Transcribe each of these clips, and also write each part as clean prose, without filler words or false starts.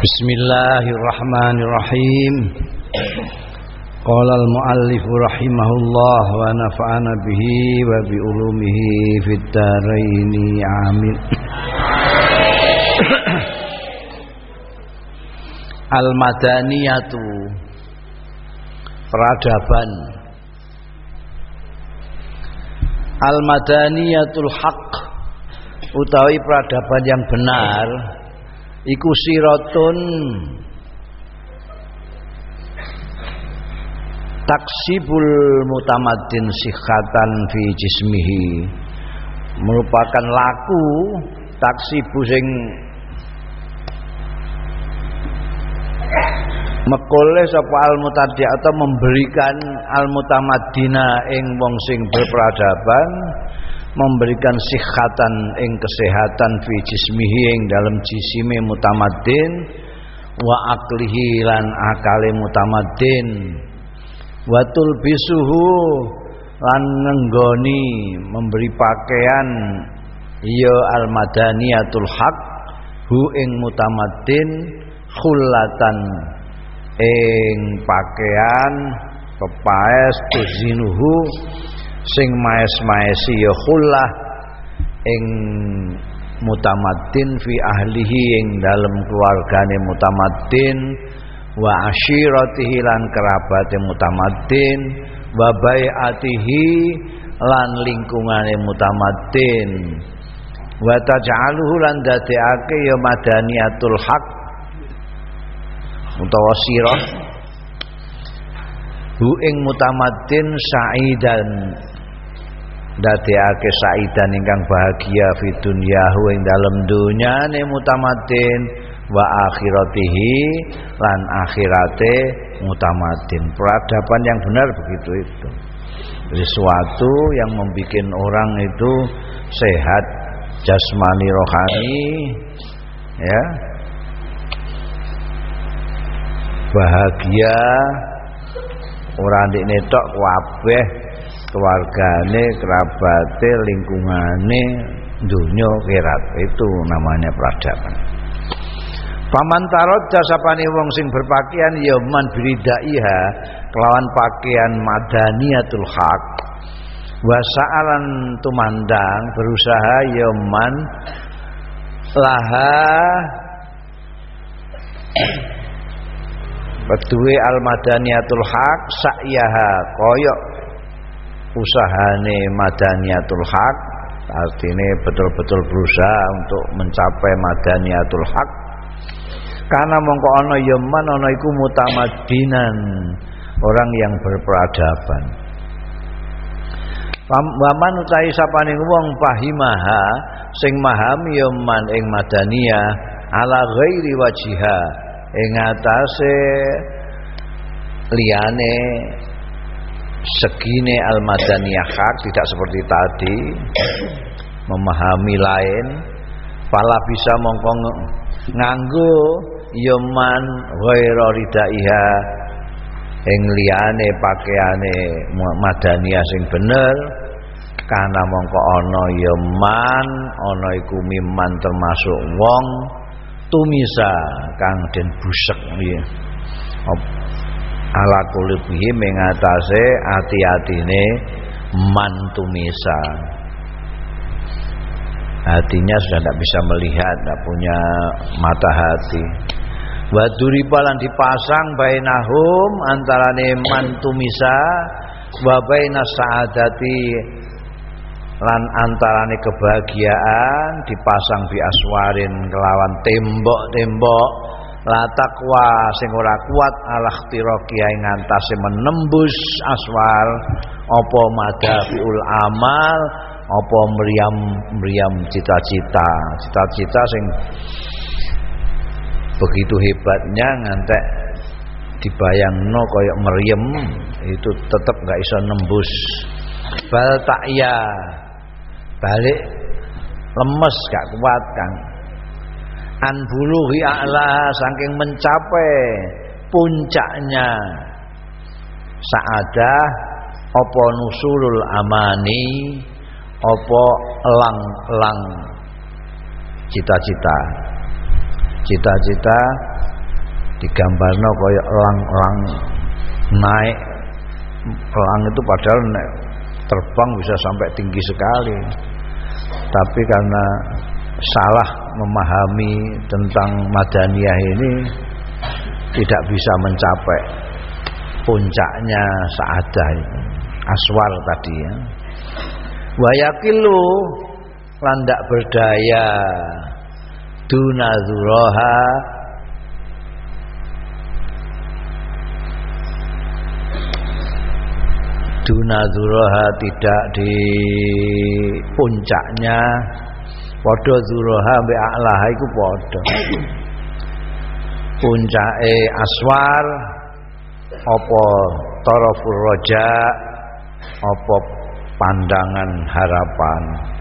Bismillahirrahmanirrahim. Qala al-muallif rahimahullah wa nafa'ana bihi wa bi ulumihi fid dharain amin. Al-madaniyatu, peradaban. Al-madaniyatul haqq, utawi peradaban yang benar, iku siratun taksibul mutamaddin sikhatan fi jismihi, merupakan laku taksibu sing mekole sapa al-mutaddi atau memberikan al-mutamaddina ing wong sing berperadaban, memberikan sikhatan ing kesehatan fi jismihi ing dalam jisime mutamaddin, wa aklihi lan akale mutamaddin, wa tulbisuhu lan nenggoni memberi pakaian ya al-madaniyatul haq hu ing mutamaddin khullatan ing pakaian pepaes tuzinuhu sing maes-maesi ya khullah ing mutamaddin fi ahlihi ing dalem keluargane mutamaddin, wa ashiratihi lan kerabate mutamaddin, wa bai'atihi lan lingkungane mutamaddin, wa taj'aluhu lan dadekake ya madaniyatul haq utawa sirah hu ing mutamaddin sa'idan, dadekake sa'idan ingkang bahagia fi dunyahu ing dalem dunyane mutamaddin, wa akhiratihi lan akhirate mutamaddin. Peradaban yang benar begitu itu. Sesuatu yang membuat orang itu sehat jasmani rohani, ya, bahagia, ora ndekne tok kabeh keluargane, kerabate, lingkungane, dunya kerat. Itu namanya peradaban. Paman tarot jasapane wong sing berpakaian ya man biridaiha kelawan pakaian madaniyatul haq, wa sa'alan tumandang berusaha ya man laha Beduwe al-madaniyatul haq sa'yaha, koyok usahane madaniyatul haq, artinya betul-betul berusaha untuk mencapai madaniyatul haq. Karena mongko ana ya man ana iku mutamaddinan, orang yang berperadaban. Waman utahi sapane wong fahimaha sing mahami ya man ing madaniyah ala ghairi wajiha ing atase liyane segine al-madaniyah hak, tidak seperti tadi memahami lain, pala bisa mongko nganggo yaman ghaira ridaiha ing liyane pakaiane madaniyah sing bener, karena mongko ana yaman ana iku miman termasuk wong tumisa kang den busek ya ala qulubihi mengatase ati-atine man tumisa, hatinya sudah tidak bisa melihat, tidak punya mata hati. Wa duripalan dipasang bainahum antarane man tumisa wa bainas saadati lan antarane kebahagiaan dipasang bi aswarin kelawan tembok-tembok la taqwa sing ora kuat ala ikhtiraqi ing antase menembus aswar apa madafiul amal, apa meriam cita-cita sing begitu hebatnya ngantek dibayangno koyok meriem, itu tetap enggak iso nembus. Bal takya balik lemes, gak kuat kan. An bulughi a'la saking mencapai puncaknya saadah apa nusulul amani, apa elang-elang cita-cita digambarno kaya elang-elang naik. Elang itu padahal terbang bisa sampai tinggi sekali, tapi karena salah memahami tentang Madaniyah ini tidak bisa mencapai puncaknya saadah itu, aswar tadi ya. Wa yaqilu lan ndak berdaya duna dzuraha tidak di puncaknya, padha dzuraha mbek a'laha iku padha. Puncake aswar apa tarafur raja, apa pandangan harapan.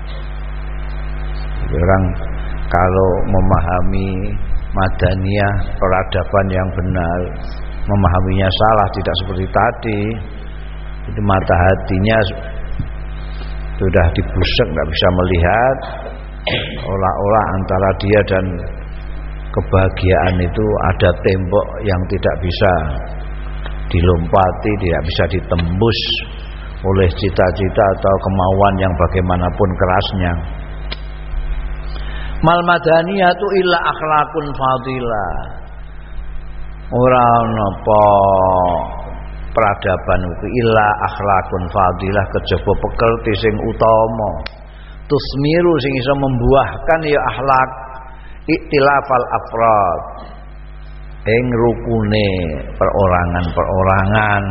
Orang kalau memahami Madaniyah, peradaban yang benar, memahaminya salah, tidak seperti tadi, itu mata hatinya sudah dibusek, tidak bisa melihat, olah-olah antara dia dan kebahagiaan itu ada tembok yang tidak bisa dilompati, tidak bisa ditembus oleh cita-cita atau kemauan yang bagaimanapun kerasnya. Mal madaniyatu illa akhlakun fadilah. Ora napa peradaban iku illa akhlakun fadilah, kejaba pekelti sing utama. Tusmiru sing iso membuahkan ya akhlak iktilafal afrad ing rukune perorangan-perorangan.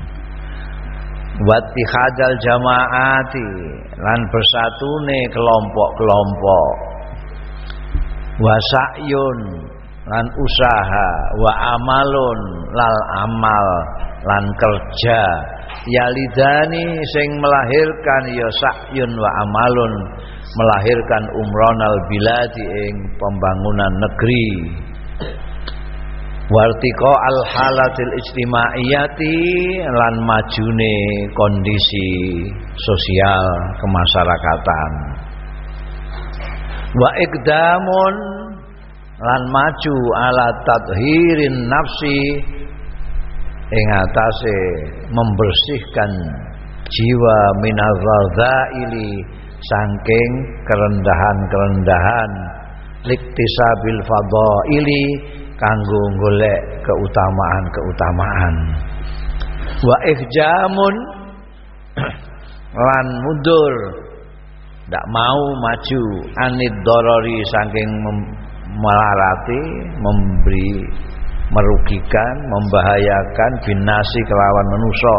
Wattihadal jamaati lan bersatune kelompok-kelompok. Wasa'yun lan usaha, wa amalun lal amal lan kerja, yalidani sing melahirkan ya sa'yun wa amalun, melahirkan umronal biladi ing pembangunan negeri. Wartiqa al halatil ijtimaiyati lan majune kondisi sosial kemasyarakatan. Wa iqdamun lan maju ala tadhirin nafsi ing atase membersihkan jiwa minadzaili saking kerendahan-kerendahan, liktisabil fadaili kanggo golek keutamaan-keutamaan. Wa ihjamun lan mundur, ndak mau maju, anid dorori saking melarati, memberi merugikan, membahayakan binasi kelawan manusia.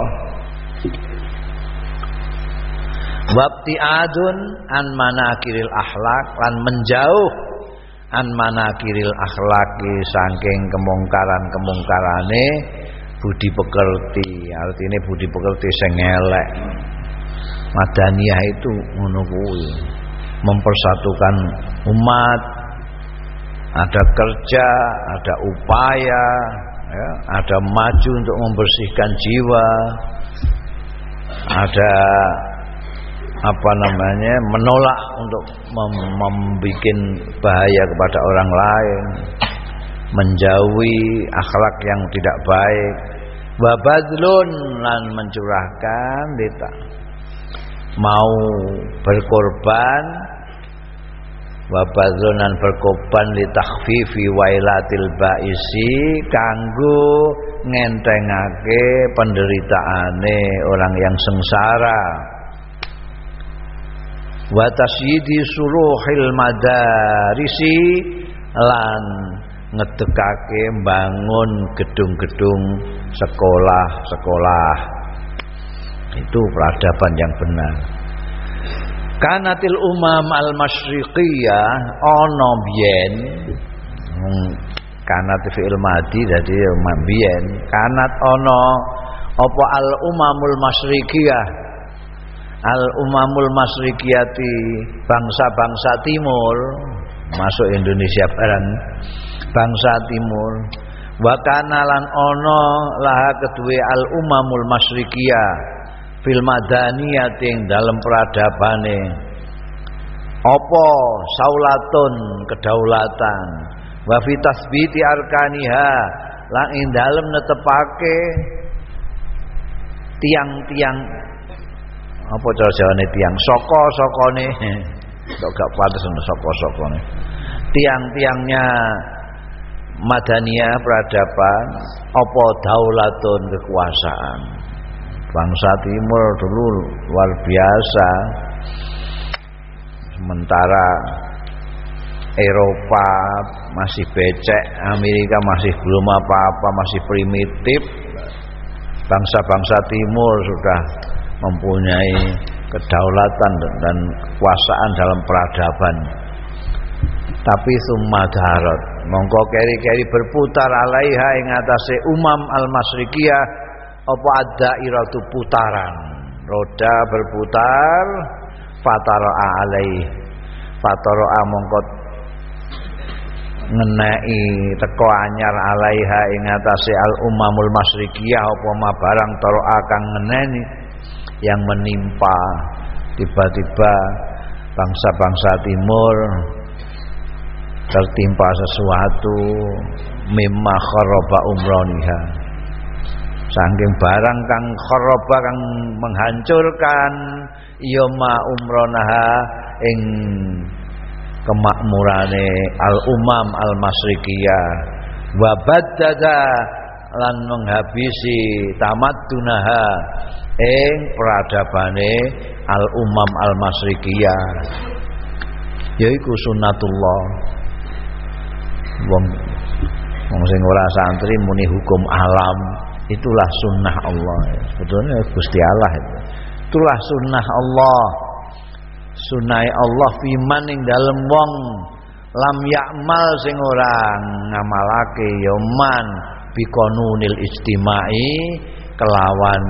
Wabti'adun an manakiril akhlak lan menjauh an manakiril akhlaki saking kemungkaran-kemungkarane budi pekerti. Artinya budi pekerti sing elek. Madaniyah itu ngono kuwi, mempersatukan umat, ada kerja, ada upaya, ya, ada maju untuk membersihkan jiwa, ada menolak untuk membuat bahaya kepada orang lain, menjauhi akhlak yang tidak baik. Wa badlun lan mencurahkan mau berkorban, wa badlun lan berkorban li takhfifi wailatil baisi kanggo ngentengake penderitaane orang yang sengsara. Wa tasyidi suruhil madarisi lan ngedekake bangun gedung-gedung sekolah-sekolah. Itu peradaban yang benar. Kanatil umam al-masyriqiyah ana biyen, kanat fi'il madi dadi biyen, kanat ana apa al-umamul masyriqiyah, al-umamul masyriqiyati, bangsa-bangsa timur, masuk Indonesia barang, bangsa timur. Wa kana lan ana laha kedue al-umamul masyriqiyah fil madaniyah ing dalam peradabane apa saulatun kedaulatan, wa fi tasbiti arkaniha lan ing dalem netepake tiang-tiang apa cara jawane tiang saka-sakane kok gak pantes saka-sakane tiang-tiangnya Madaniyah peradaban apa daulatun kekuasaan. Bangsa Timur dulu luar biasa. Sementara Eropa masih becek, Amerika masih belum apa-apa, masih primitif. Bangsa-bangsa Timur sudah mempunyai kedaulatan dan kekuasaan dalam peradaban. Tapi summa darat mongko keri-keri berputar alaiha ing atase al-masrikiyah apa ad-dairatu putaran, roda berputar, fatara'a alaih, fatara'a mongko ngenai teko anyar alaiha ing atase al-umamul masrikiyah apa ma barang tara'a kang ngeneni yang menimpa tiba-tiba bangsa-bangsa Timur tertimpa sesuatu mimma kharaba umraniha saking barang kang kharaba kang menghancurkan ya ma umranaha ing kemakmurane al-umam al-masrikiyah wa baddada lan menghabisi tamaddunaha ing peradabane al-umam al-masrikiyah yaiku sunnatullah. Wong sing ora santri muni hukum alam, itulah sunnah Allah. Sebetulnya Gusti Allah itu. Itulah sunnah Allah. Sunnah Allah fiman ing dalem wong lam ya'mal sing ora ngamalake ya man biqanunil ijtimai kelawan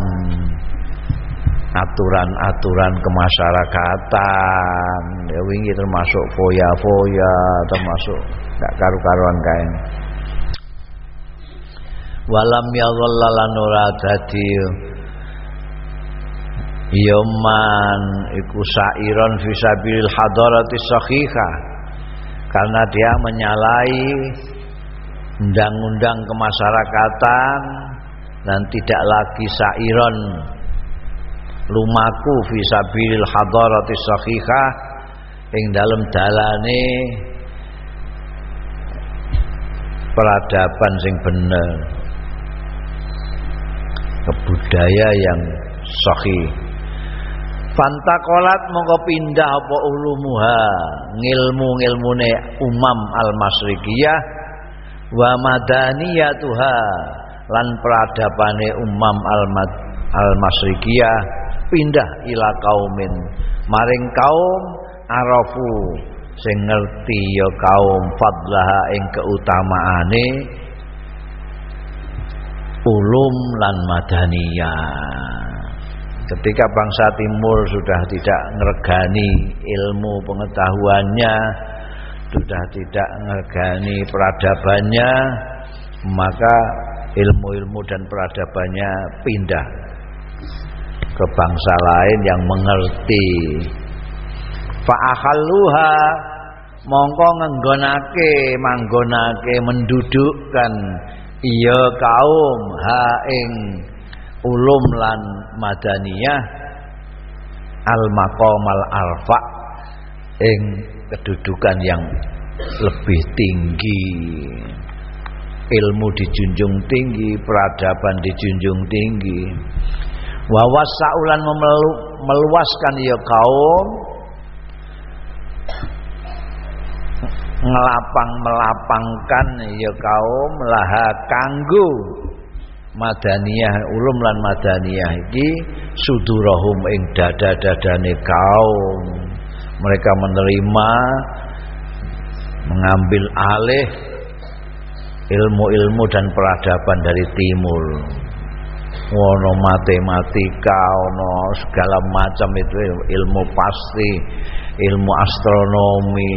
aturan-aturan kemasyarakatan. Ya wingi termasuk foya-foya, termasuk gak karu-karuan kae. Walam yadhallalan ora dadi yaman iku sairon fisabilil hadarati sahihah karena dia menyalahi undang-undang kemasyarakatan dan tidak lagi sairon lumaku fisabilil hadarati sahihah ing dalem dalane peradaban sing bener, kebudaya yang sahih. Fantakolat mongko pindah apa ulumuha ngilmu-ngilmune umam al-masrikiyah wa madaniyatuha lan peradabane umam al-masrikiyah pindah ila kaumin maring kaum arafu sing ngerti ya kaum fadlaha ing keutamaane ulum lan madaniyah. Ketika bangsa Timur sudah tidak ngergani ilmu pengetahuannya, sudah tidak ngergani peradabannya, maka ilmu-ilmu dan peradabannya pindah ke bangsa lain yang mengerti. Fa'akhalluha mongko manggonake mendudukkan iya kaum ha ing ulum lan madaniyah al maqamal arfa ing kedudukan yang lebih tinggi. Ilmu dijunjung tinggi, peradaban dijunjung tinggi. Wa wasaulan meluaskan ya kaum melapangkan ya kaum laha kanggo madaniyah ulum lan madaniyah iki sudurahum ing dada-dadane kaum. Mereka menerima mengambil alih ilmu-ilmu dan peradaban dari timur. Ono matematika, ono segala macam itu ilmu pasti, ilmu astronomi,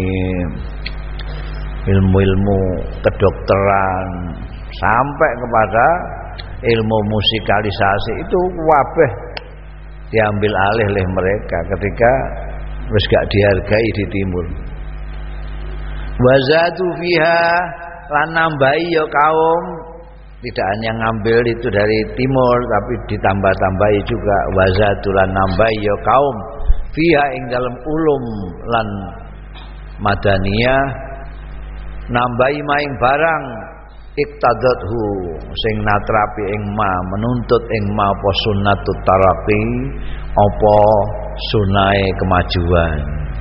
ilmu-ilmu kedokteran sampai kepada ilmu musikalisasi itu wabeh diambil alih oleh mereka ketika wis gak dihargai di timur. Wazatu fiha lan nambahi ya kaum tidak hanya ngambil itu dari timur tapi ditambah-tambahi juga wazatulan nambahi ya kaum fiha ing dalam ulum lan madaniyah nambahi maing barang iktadathu sing natrapi ing ma menuntut ing ma apa sunnatut taraqi apa sunae kemajuan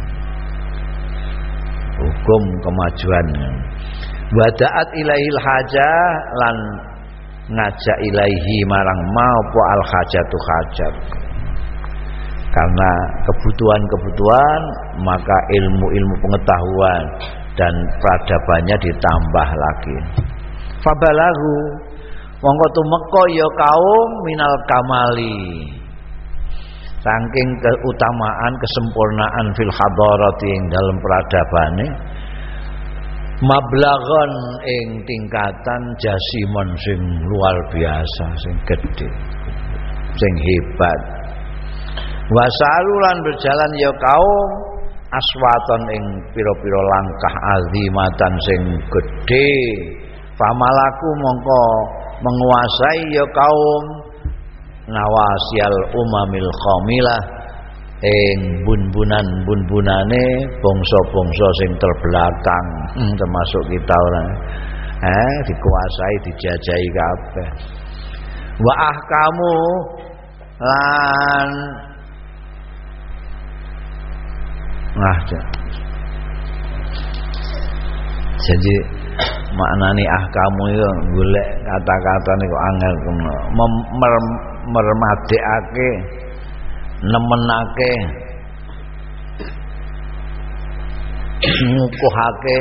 hukum kemajuan wadaat ilaihil hajah lan ngajak ilaihi marang ma apa al hajatu hajat karena kebutuhan-kebutuhan maka ilmu-ilmu pengetahuan dan peradabannya ditambah lagi fabalahu mongko tumeka ya kaum minal kamali saking keutamaan kesempurnaan fil hadarati ing dalam peradabane mablagon ing tingkatan jasimon sing luar biasa sing gede sing hebat wasalulan berjalan ya kaum aswaton ing pira-pira langkah azimatan sing gede famalaku mongko menguasai ya kaum nawasial umamil khamilah ing bun-bunane bangsa-bangsa sing terbelakang termasuk kita orang dikuasai dijajahi kabeh wa ahkamu lan jadi maknane ahkamu itu golek kata-katane kok angel mermadekake nemenake ngukuhake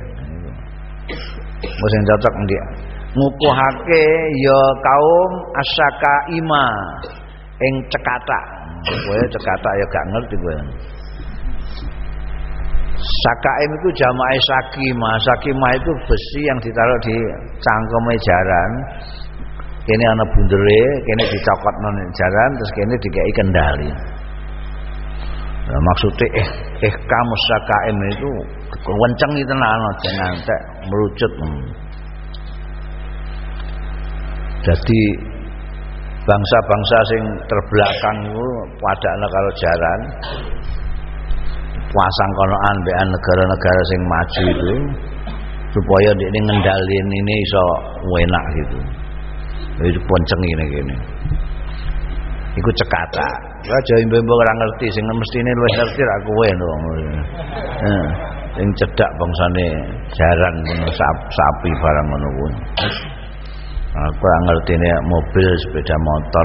wis cocok ndi ngukuhake ya kaum asyakaima ing cekatak kowe cekatak ya gak ngerti kowe sakaim itu jamaah sakimah. Sakimah itu besi yang ditaruh di cangkeme jaran. Kene ana bundere, kene dicokotno ning jaran, terus kene dikei kendali. Nah, maksudnya kamu sakaim itu kenceng itu tenan aja ngantek merucut. Jadi bangsa-bangsa sing terbelakang itu padakna karo jaran. Pasang konoan bean negara-negara sing maju itu supaya ini ngendalin ini iso enak gitu. Itu ponceng ini. Iku cekata. Aja imbe-imbe ora ngerti sing mestine luwih ngerti ra kowe lho. Sing cedak bangsane jaran sapi barang ngono kuwi. Aku ora ngertine mobil, sepeda motor.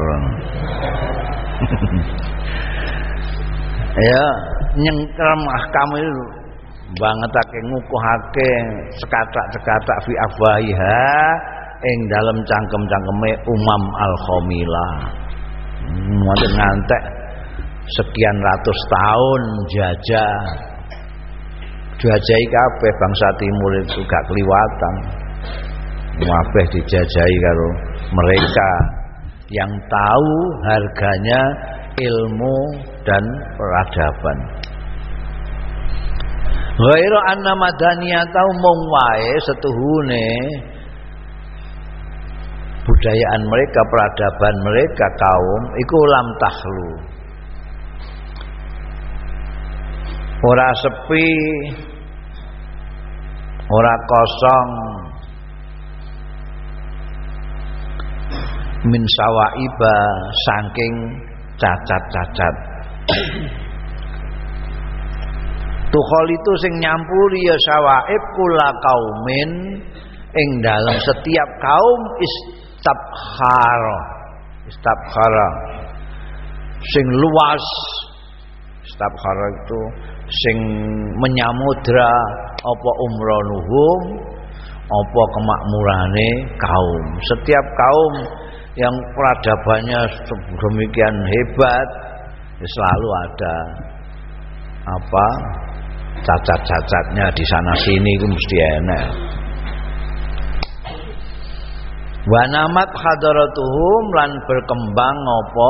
Ya nyengkrem ahkam itu bangetake ngukuhake cekatak-cekatak fi afwahiha ing dalam cangkem-cangkeme umam al-khamilah. Mboten ngantek sekian ratus tahun jajahi kabeh bangsa timur itu gak kliwatan. Kabeh dijajahi karo mereka yang tahu harganya ilmu dan peradaban. Ghairu anna madaniyatau mung wae setuhune budayaan mereka, peradaban mereka kaum iku lam tahlu. Ora sepi, ora kosong min sawaiba saking cacat-cacat. Tukhol itu sing nyampuri ya sawaib kula kaumin ing dalam setiap kaum istabkhara sing luas. Istabkhara itu sing menyamudra apa umronuhum apa kemakmurane kaum. Setiap kaum yang peradabannya demikian hebat selalu ada apa cacat-cacatnya di sana sini itu mesti enak. Wa namat hadaratuhum lan berkembang apa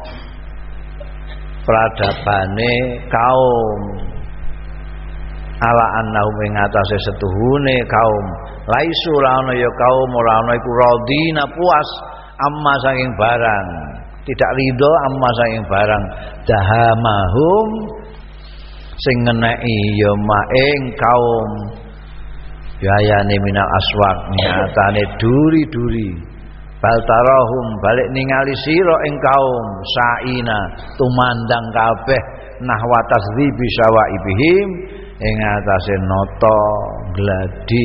peradabane kaum ala annahum ing atase setuhune kaum laisu ora ana ya kaum ora ana iku radina puas amma saking barang, tidak ridho amma saking barang dahamahum sing ngeneki ya maing kaum biayane minal aswaq nyatane duri-duri baltarahum balik ningali sira ing kaum saina tumandang kabeh nahwa tasdzibi sawaibihim ing atase nata gladi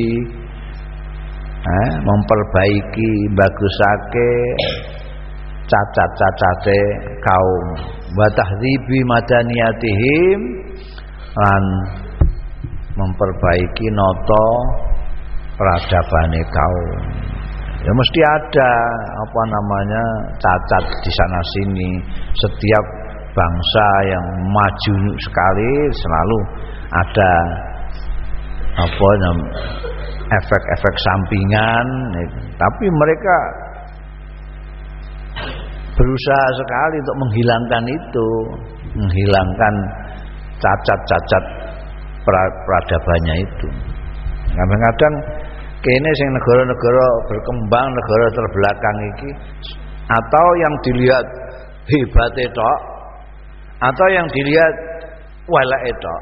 memperbaiki bagusake cacat-cacate kaum wa tahdzibi madaniyatihim lan memperbaiki nata peradabane kaum. Ya mesti ada apa namanya cacat di sana sini. Setiap bangsa yang maju sekali selalu ada apa namanya efek-efek sampingan. Tapi mereka berusaha sekali untuk menghilangkan itu, menghilangkan cacat-cacat peradabannya itu. Kadang-kadang kene sing negara-negara berkembang, negara terbelakang iki atau yang dilihat hebate tok atau yang dilihat walake tok.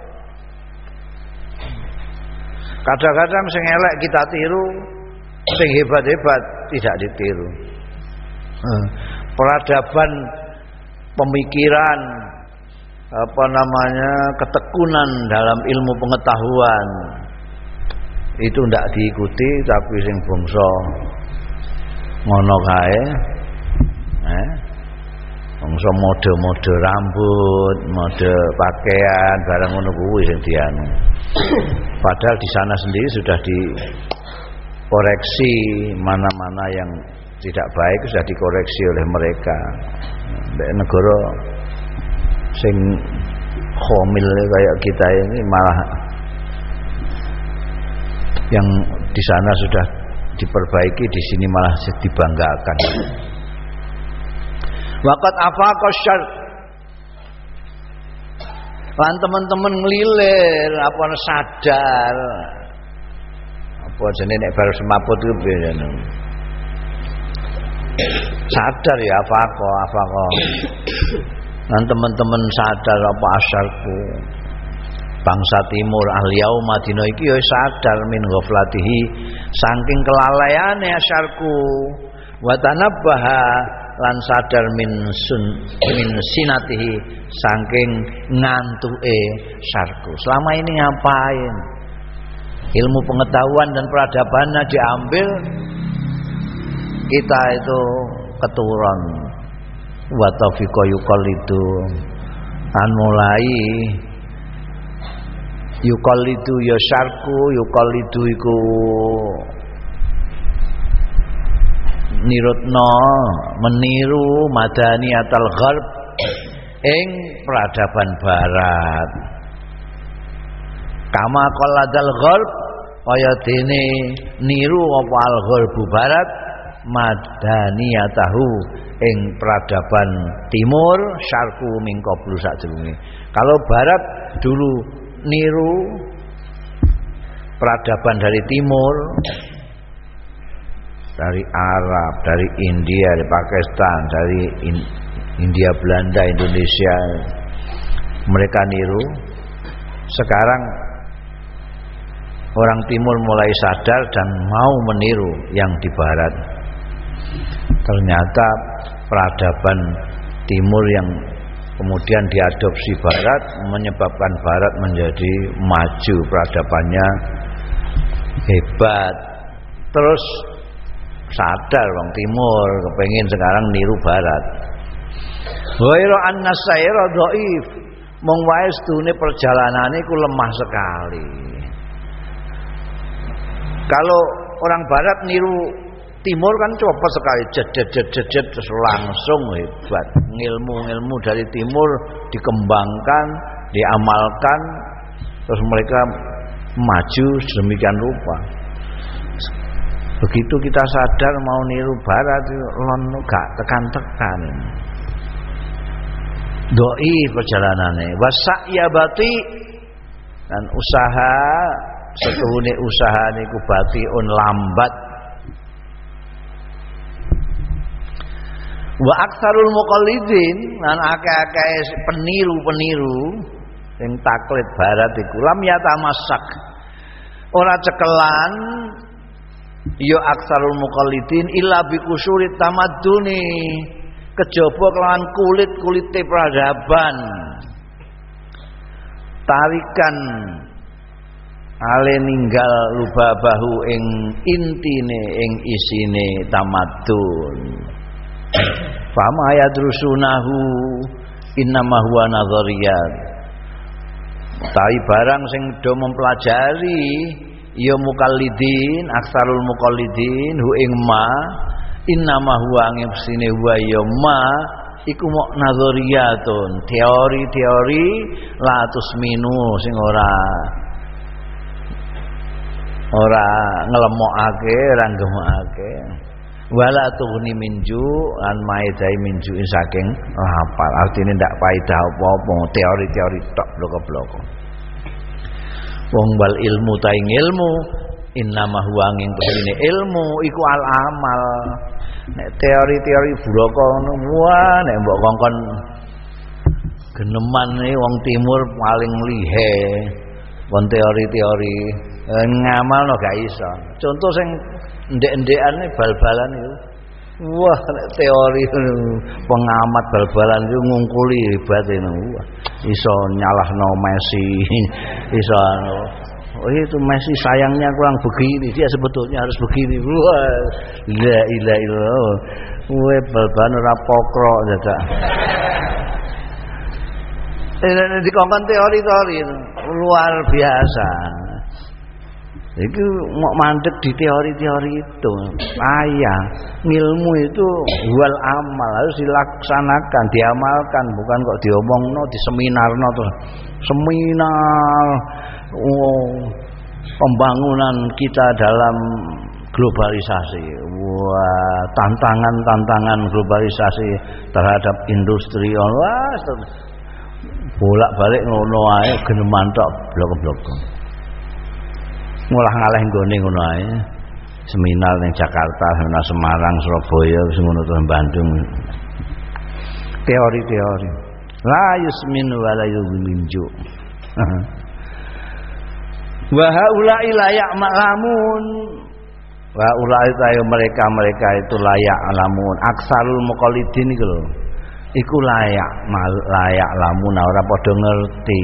Kadang-kadang sing elek kita tiru, sing hebat-hebat tidak ditiru. Peradaban pemikiran apa namanya ketekunan dalam ilmu pengetahuan itu ndak diikuti, tapi sing bangsa ngono kae bangsa mode-mode rambut, mode pakaian, barang ngono kuwi sing dianu. Padahal di sana sendiri sudah dikoreksi mana-mana yang tidak baik sudah dikoreksi oleh mereka. Negara sing khomil kayak kita ini malah yang di sana sudah diperbaiki, di sini malah dibanggakan. Waqat afaqa syarq lan teman-teman ngelilir apa sadar apa jenenge nek baru semaput itu piye sadar ya afaqa lan teman-teman sadar apa asyarku bangsa timur al-yauma dina iki ya sadar min ghaflatihi saking kelalaiane asyarku wa tanabbaha lan sadar min sinatihi saking ngantuke syarku. Selama ini ngapain? Ilmu pengetahuan dan peradabannya diambil, kita itu keturun. Wa taufiqa yuqallidu an mulai yuqallidu ya syarku, yuqallidu iku nirutno meniru madaniyatal gharb ing peradaban barat. Kama qalladal gharb kaya dene niru apa al gharbu barat madaniyatahu ing peradaban timur syarku min qablu sadurunge. Kalau barat dulu niru peradaban dari timur, dari Arab, dari India, dari Pakistan, dari India, Belanda, Indonesia, mereka niru. Sekarang orang timur mulai sadar dan mau meniru yang di barat. Ternyata peradaban timur yang kemudian diadopsi barat menyebabkan barat menjadi maju, peradabannya hebat. Terus sadar wong timur kepengin sekarang niru barat. Ghairu anna sayra dhaif, mung wae sedune perjalanane ku lemah sekali. Kalau orang barat niru timur kan cepat sekali, jedet terus langsung hebat. Ilmu dari timur dikembangkan, diamalkan, terus mereka maju sedemikian rupa. Begitu kita sadar mau niru barat lon gak tekan-tekan. Doi perjalanannya wasa'ya bati dan usaha setuhune usaha niku batiun lambat. Wa aktsarul muqallidin lan akeh-akeh peniru-peniru sing taklid barat iku lam yatamassak ora cekelan ya aktsarul muqallidin illa bi kusurit tamadduni kejaba kelawan kulit-kulite peradaban tarikan ale ninggal lubabahu ing intine ing isine tamaddun. Fama yadrusunahu innama huwa nadhariyat. Tawi barang sing do mempelajari ya mukallidin aksarul mukallidin hu ing ma innama huwa ngesine huwa ya ma iku mok nadhariyatun teori-teori la tusminu sing ora ngelemokake ora gemokake. Wala tuhni minju an maidai minju saking hafal artine ndak faedah apa-apa teori-teori tok bloko-bloko. Wong bal ilmu taing ilmu innama huwa ing pesine ilmu iku al amal. Nek teori-teori bloko ngono wah nek mbok kongkon geneman wong timur paling lihe kon teori-teori ngamalno gak iso. Contoh sing ndek-ndekan bal-balan itu. Wah, teori pengamat bal-balan itu ngungkuli hebat itu. Wah, iso nyalahno Messi, iso oh itu Messi sayangnya kurang begini, dia sebetulnya harus begini. Wah, la ilaha illallah. Wah, bal-balan ora pokro dadak. Dikongkon teori-teori luar biasa. Itu mau mandek di teori-teori itu. Ayah, ilmu itu wal amal harus dilaksanakan, diamalkan, bukan kok diomongno, di seminarno terus. Seminar pembangunan kita dalam globalisasi. Wah, tantangan-tantangan globalisasi terhadap industri. Wah, bolak-balik ngono ae geneman tok blok-blok. Mulah ngalih nggone ngono ae. Seminar ning Jakarta, seminar Semarang, Surabaya, wis ngono to Bandung. Teori-teori. La yusmin wa la yuminju. Wa haula'i la ya'lamun. Wa ulai tayo mereka itu layak alamun. Aksarul muqallidin iku lho. Iku layak lamun ora padha ngerti.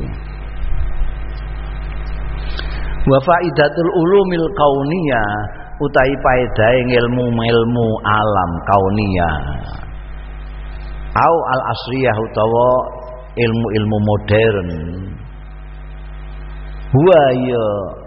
Wa faidatul ulumil kauniyah utai paedahe ilmu alam kauniyah. Au al asriyah utawa ilmu-ilmu modern. Huwa ya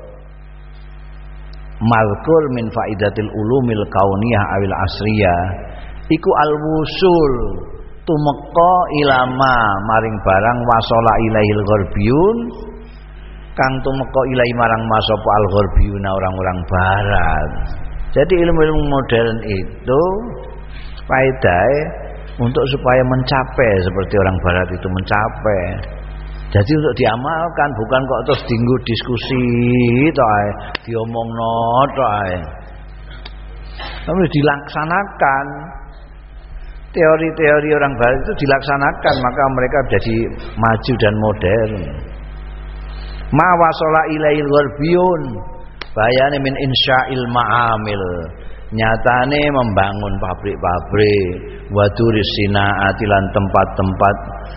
malkur min faidatil ulumil kauniyah awil asriyah iku al wusul tumeka ilama maring barang wasala ilaihil gharbiyun kang tumeka ilahi marang masapa al gharbiyuna orang-orang barat. Jadi ilmu-ilmu modern itu faedahe untuk supaya mencapai seperti orang barat itu mencapai. Jadi untuk diamalkan bukan kok terus dienggo diskusi tok ae, diomongno tok ae. Tapi dilaksanakan. Teori-teori orang barat itu dilaksanakan maka mereka jadi maju dan modern. Ma wasala ilail gharbiyun bayane min insya'il ma'amil nyatane membangun pabrik-pabrik waduris sinaati lan tempat-tempat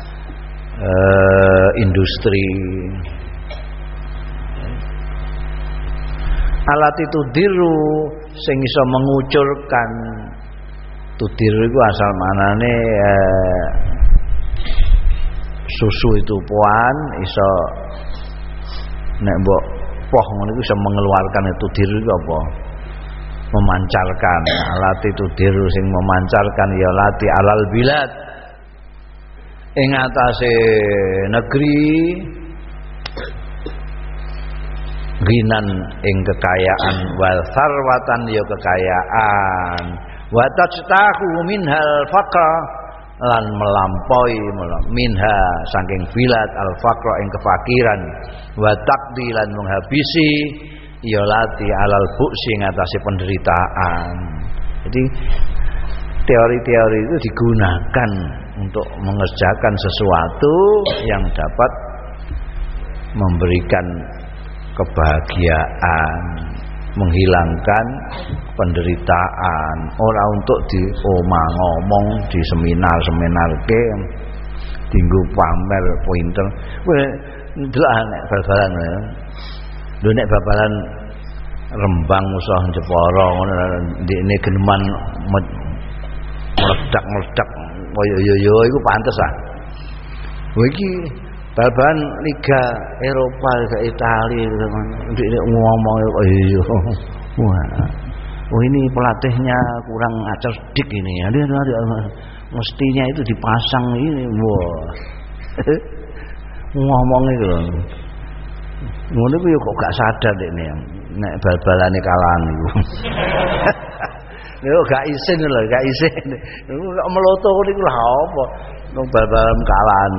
industri alat itu diru sing iso mengucurkan tudir itu asal manane susu itu puan iso nek mbok poh ngono iku iso mengeluarkan itu diru apa memancarkan alat itu diru sing memancarkan ya lati alal bilad ing atase negeri ginan ing kekayaan wal sarwatan ya kekayaan wa tajtahu minhal faqra lan melampaui minha saking bilad al faqra ing kefakiran wa taqdi lan menghabisi ya lati alal buksi ngatasi penderitaan. Jadi teori-teori itu digunakan untuk mengerjakan sesuatu yang dapat memberikan kebahagiaan, menghilangkan penderitaan, ora untuk di omah ngomong di seminar ke tinggu pamer pointer. Weh ndelok nek bal-balan lho nek bal-balan Rembang musuh Jepara ngono ndekne geneman meledak-meledak koyo yo iku pantes ah. Kowe iki bal-balan Liga Eropa, Liga Italia ndekne ngomong koyo wah. Oh ini pelatihnya kurang cerdik ini. Mestinya itu dipasang ini. Wah. Ngomong itu loh. Ngono ku yo kok gak sadar dekne nek bal-balane kalahan iku. Yo gak isin lho, gak isin. Kok meloto niku lha apa? Nang bal-balan kalahan.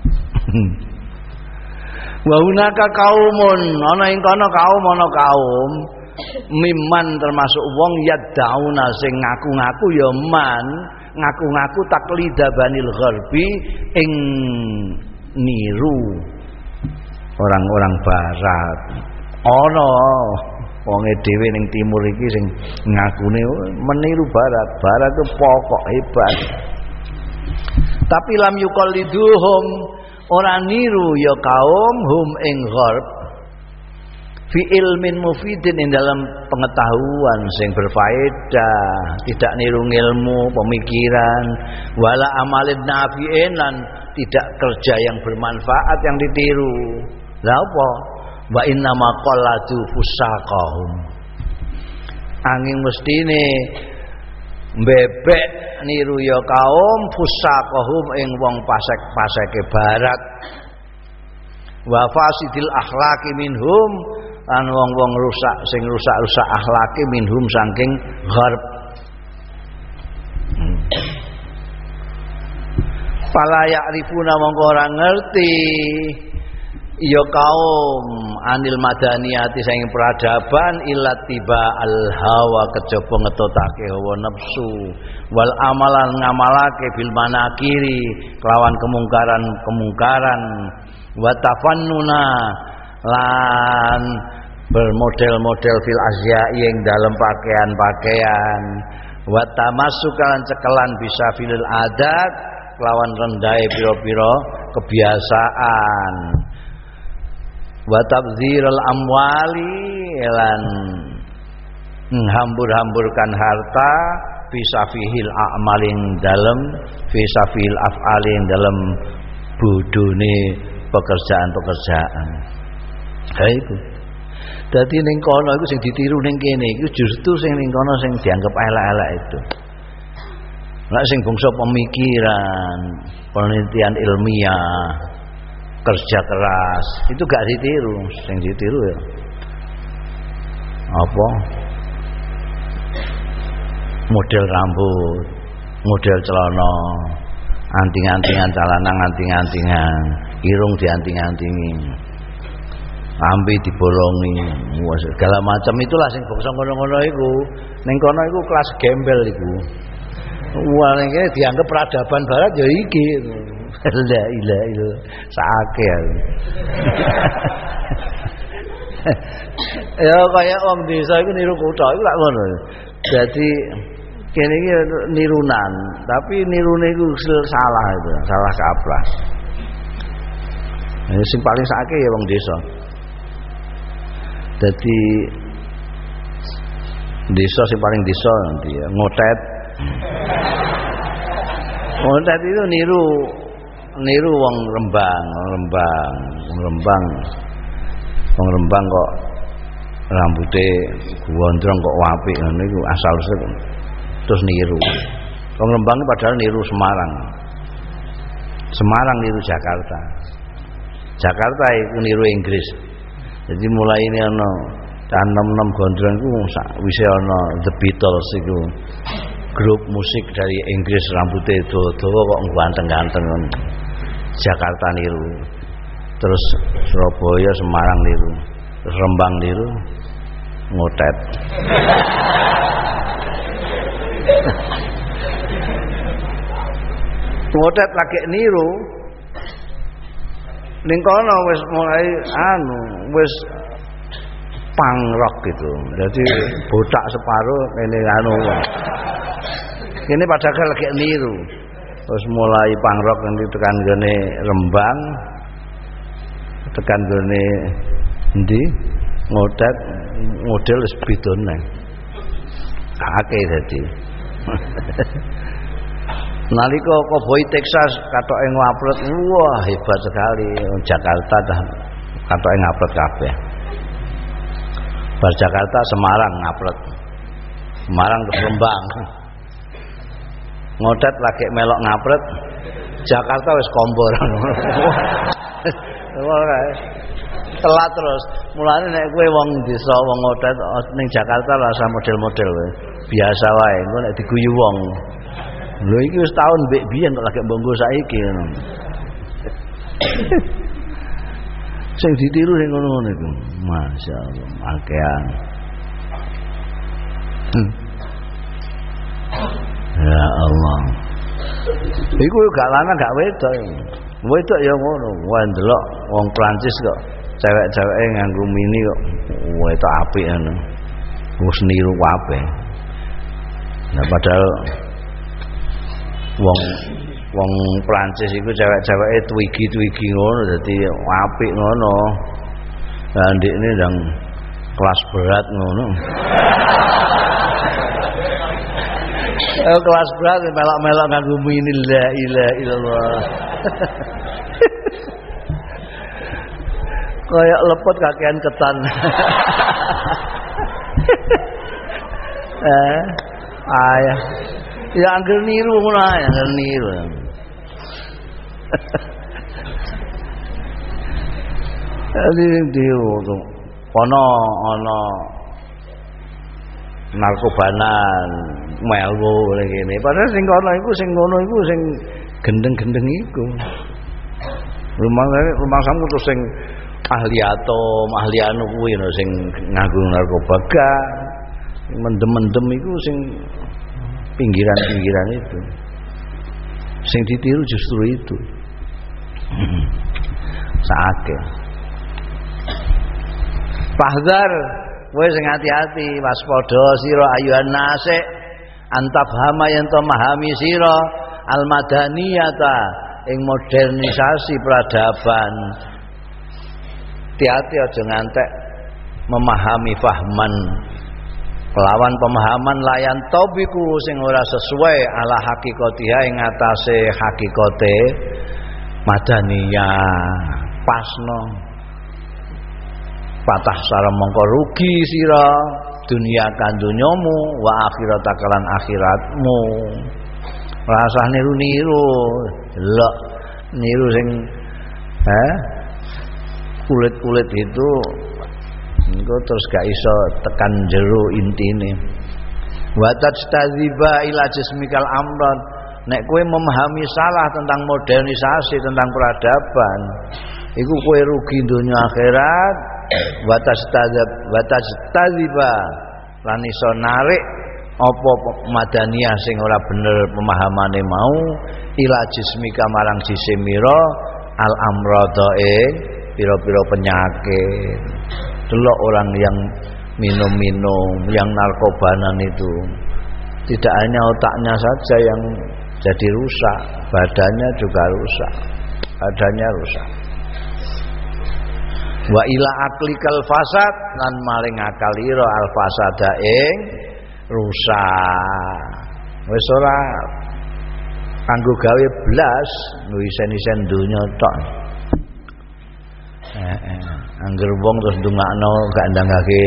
Wa hunaka kaumun, ana ing kono kaum mimman termasuk wong yaddauna sing ngaku-ngaku ya man, ngaku-ngaku taklida banil gharbi ing niru orang-orang barat. Ana wong dhewe ning timur iki sing ngakune meniru barat. Barat itu pokok hebat. Tapi lam yuqalliduhum, ora niru ya kaum hum ing gharb fi ilmin mufidin ing dalam pengetahuan sing berfaedah, tidak niru ilmu pemikiran, wala amalin nafi'in lan tidak kerja yang bermanfaat yang ditiru. Lah apa? Wa inna ma qallatu fusaqahum. Angin mestine mbebek niru ya kaum fusaqahum ing wong pasek-paseke barat. Wa fasidil akhlaqi minhum lan wong-wong rusak sing rusak-rusak akhlake minhum saking gharb. Fala ya'rifuna mongko ora ngerti ya kaum anil madaniyati saking peradaban illa tiba al hawa kejaba ngetotake hawa nafsu wal amalan ngamalake bil manakiri kelawan kemungkaran wa tafannuna lan bermodel-model fil azya'i yang dalam pakaian-pakaian wa tamassukan cekelan bisa fil adat kelawan rendahe pira-pira kebiasaan wa tabdzirul amwali lan hambur-hamburkan harta bisa fihil a'malin dalam bisa fil af'alin dalam bodone pekerjaan-pekerjaan. Ha iku. Dadi ning kono iku sing ditiru ning kene iku justru sing ning kono sing dianggap elek-elek itu. Nek sing bangsa pemikiran, penelitian ilmiah, kerja keras, itu gak ditiru, sing ditiru ya. Apa? Model rambut, model celana, anting-antingan celana, anting-antingan, irung dianting-antingi. Ambi dibolongi, segala macam itulah sing bangsa ngono-ngono iku. Ning kono iku kelas gembel iku. Wah ning kene dianggap peradaban barat ya iki. La ilaha illallah. Sakake aku. Ya kaya wong desa iku niru kutha iku lak ngono. Dadi kene iki nirunan, tapi nirune iku salah itu, salah kaprah. Sing paling sakake ya wong desa. Jadi desa sing paling desa nanti ya ngotet. Ngotet itu niru wong Rembang kok rambute gondrong kok apik ngono iku asal terus niru. Wong Rembang padahal niru Semarang. Semarang niru Jakarta. Jakarta iku niru Inggris. Jadi mulai ini ana nom gondrong iku wis ana The Beatles iku grup musik dari Inggris rambutnya dawa kok ganteng-ganteng. Jakarta niru. Terus Surabaya, Semarang niru. Terus Rembang niru. Ngotet. Ngotet lagi niru. Ning kono wis mulai wis punk rock gitu. Jadi botak separuh ini Ini padahal lagi niru. Terus mulai punk rock nanti tekan gone Rembang. Tekan gone endi? Ngotet model wis bidone. Akeh dadi. Nalika Cowboy Texas katoke ngupload, wah hebat sekali. Jakarta dah katoke ngupload kabeh. Bar Jakarta Semarang ngupload. Semarang ke Rembang. Ngotet lagi melok ngupload. Jakarta wis kompor. Telat terus. Mulane nek kowe wong desa wong ngotet ning Jakarta rasa model-model biasa wae. Engko nek diguyu wong. Lho iki wis taun mbek biyen kok lagi mbonggo saiki ngono. Sing ditiru sing ngono-ngono iku. Masyaallah, akehan. Ya Allah. Iku gak lanang gak wedok. Wedok ya ngono. Wah ndelok wong Prancis kok cewek-ceweke nganggo mini kok wedok apik ngono. Wis niru kabeh. Nah padahal wong Prancis iku cewek-ceweke twigi-twigi ngono dadi apik ngono. Lah ndekne ndang kelas berat ngono. Kelas berat melok-melok nganggo mini la ilaha illallah. Kayak lepot kakean ketan. Ayah. Ya angger niru ngono ae, angger niru. Jadi niru ana narkobanan melu ngene. Padahal sing kono iku sing ngono iku sing gendeng-gendeng iku. Rumah samu terus sing ahli atom, ahli anu kuwi lho sing nganggo narkoba gak. Mendem-mendem iku sing pinggiran-pinggiran itu. Sing ditiru justru itu. Saake. Fahdar, kowe sing hati-hati, waspada sira ayuhan nase, antafhama yen to memahami sira al-madaniyata ing modernisasi peradaban. Hati-hati aja ngantek memahami fahman kelawan pemahaman layan tobiku sing ora sesuai ala hakikatiha ing atase hakikate madaniyah pasno patah sara mongko rugi sira dunia kan dunyamu wa akhirat akalan akhiratmu rasah niru-niru delok niru sing kulit-kulit itu engko terus gak iso tekan jero intine. Wa tajtadziba ila jismikal amrad. Nek kowe memahami salah tentang modernisasi, tentang peradaban, iku kowe rugi dunia akhirat. Wa tajtadziba lan iso narik apa madaniyah sing ora bener pemahamane mau ila jismika marang jisimira al amrada pira-pira penyakit. Delok orang yang minum-minum, yang narkobanan itu tidak hanya otaknya saja yang jadi rusak, badannya juga rusak. Badannya rusak. Wa ila aklikal fasad lan maring akal ira al fasada ing rusak. Wis ora kanggo gawe blas isen-isen donya tok. Angger wong terus ndongakno gak ndangake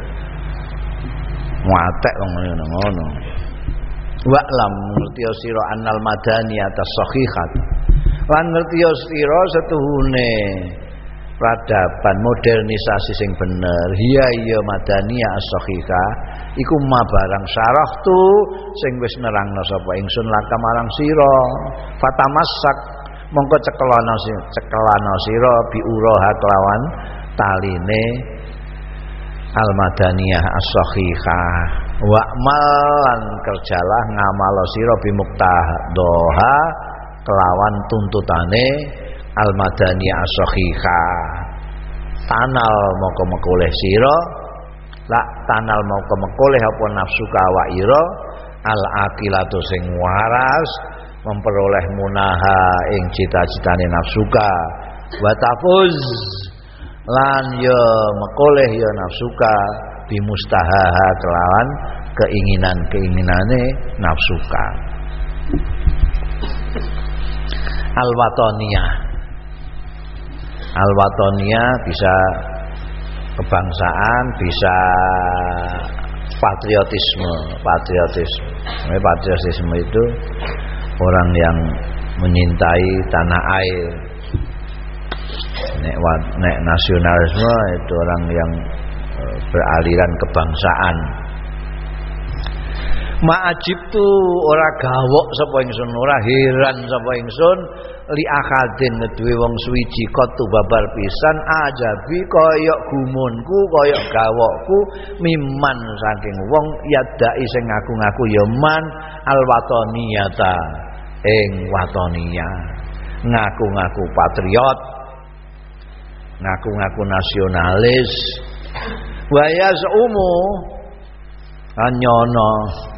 muatek wong ngono. Wa lam ngerti sira annal madaniyata sahihat. Lan ngerti sira setuhune peradaban modernisasi sing bener. Hiya madaniyah as-sahihah iku ma barang syarahtu sing wis nerangno sapa ingsun laka marang sira fatamassak mongko cekelana sira biuraha kelawan taline al-madaniyah as-sahihah wa'malan kerjalah ngamalo sira bimuqtadoha kelawan tuntutane al-madaniyah as-sahihah tanal mongko mekoleh sira la tanal mongko mekoleh apa nafsu wa ira al-aqilatu sing waras memperoleh munaha ing cita-citane nafsuka wa tafuz lan ya mekoleh ya nafsuka bimustahaha kelawan keinginane nafsuka al-watoniyah bisa kebangsaan bisa patriotisme itu orang yang menyintai tanah air. Nek nasionalisme itu orang yang beraliran kebangsaan. Ma'ajib tu ora gawok sapa ingsun, ora heran sapa ingsun li akadin ngeduwe wong suwiji kotu babar pisan ajabi kaya gumunku kaya gawokku miman saking wong yadai sing ngaku-ngaku ya man alwatoniyata ing watoniyah ngaku-ngaku patriot ngaku-ngaku nasionalis wa yasumu anyono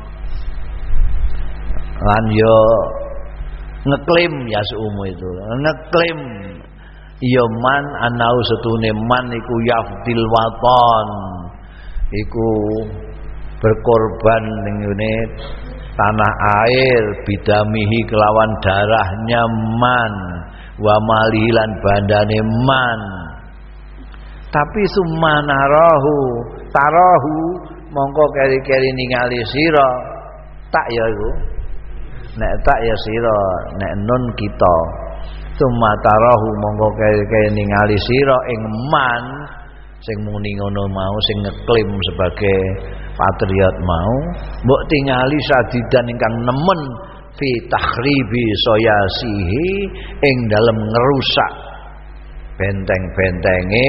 lan yo ngeklaim yasumu itu ngeklaim ya man anau setune man iku yafdil waton iku berkorban ning ngene tanah air bidamihi kelawan darahnya man wa malilan bandane man tapi sumanarahu tarahu mongko keri-keri ningali sira tak ya iku nek tak ya sira nek nun kita sumatarahu mongko keri-keri ningali sira ing man sing muni ngono mau sing ngeklaim sebagai patriot mau mbok tingali sadidan ingkang nemen fi takhribi soyasihi ing dalem ngerusak benteng-bentenge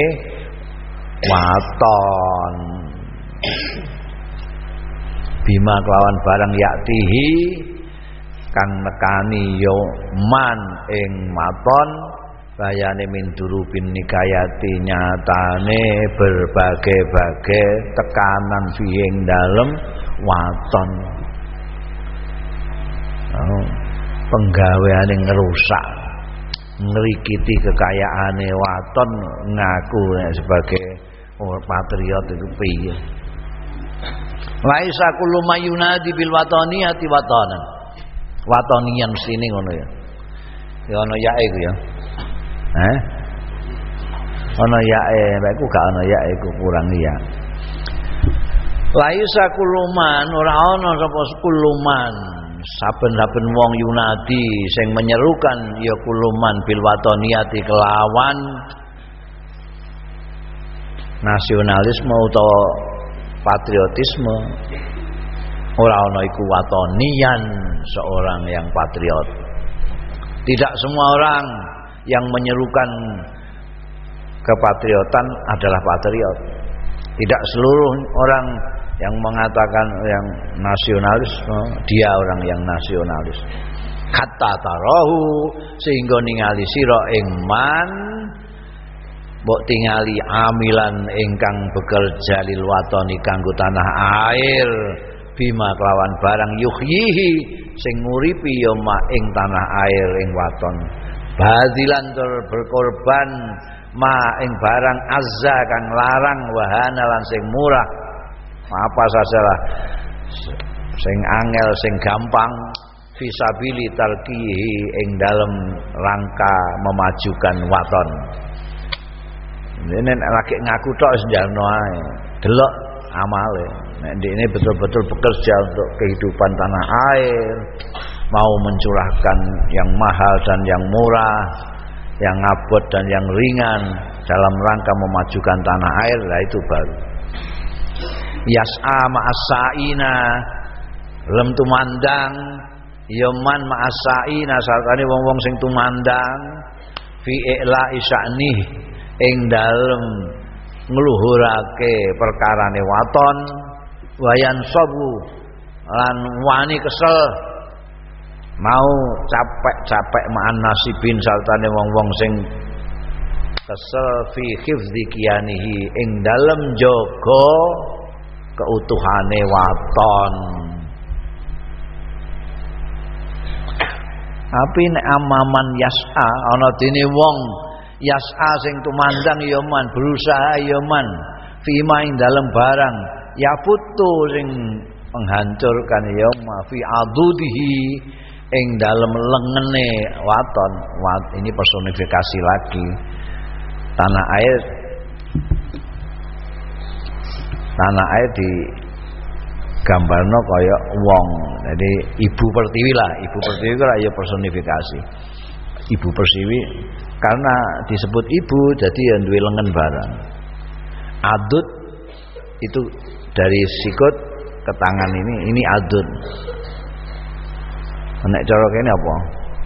waton bima kelawan barang yaktihi kang nekani yo man ing maton bayane min durubin nikayati nyatane berbagai-bagai tekanan fiing dalem waton penggaweane ngerusak ngrikiti kekayaane waton ngaku sebagai patriot itu piye laisa kullu mayunadi bil wataniyati watanan wataniyan sini ngono ya ya ana yae iku ya ana yae nek ku gak ana yae iku kurang ya laisa kuluman ora ana sapa kuluman saben-saben wong yunadi sing menyerukan ya kuluman bil wataniyati kelawan nasionalisme utawa patriotisme ora ana iku wataniyan seorang yang patriot. Tidak semua orang yang menyerukan kepatriotan adalah patriot. Tidak seluruh orang yang mengatakan yang nasionalis dia orang yang nasionalis. Hatta tarahu sehingga ningali sira ing man mbok tingali amilan ingkang bekerja lil watani kanggo tanah air bima kelawan barang yuhyihi sing nguripi ya mak ing tanah air ing waton badilan tur berkorban ma ing barang azza kang larang wahana lan sing murah apa sajalah sing angel sing gampang fisabili tarkihi ing dalem rangka memajukan waton ini lagi ngaku tok senjalno ae delok amale nek ini betul-betul bekerja untuk kehidupan tanah air mau mencurahkan yang mahal dan yang murah yang abot dan yang ringan dalam rangka memajukan tanah air lah itu baru yas'a ma'asaina lem tumandang ya man ma'asaina sartane wong-wong sing tumandang fi i'la isya'ni ing dalem ngluhurake perkarane waton wayan sabu lan wani kesel mau capek-capek ma'an nasibin sartane wong-wong sing kesel fi hifdzi qiyanihi ing dalem jaga keutuhane waton. Tapi nek amaman yas'a ana dene wong yas'a sing tumandang ya man berusaha ya man fima ing dalem barang ya putu sing menghancurkan ya ma fi adudihi ing dalem lengene waton. Ini personifikasi lagi tanah air di gambarno kaya wong. Jadi ibu pertiwi lah, ibu pertiwi kira ya personifikasi. Ibu pertiwi karena disebut ibu jadi yang duwe lengan barang. Adud itu dari sikut ke tangan ini adud. Nek cara kene apa?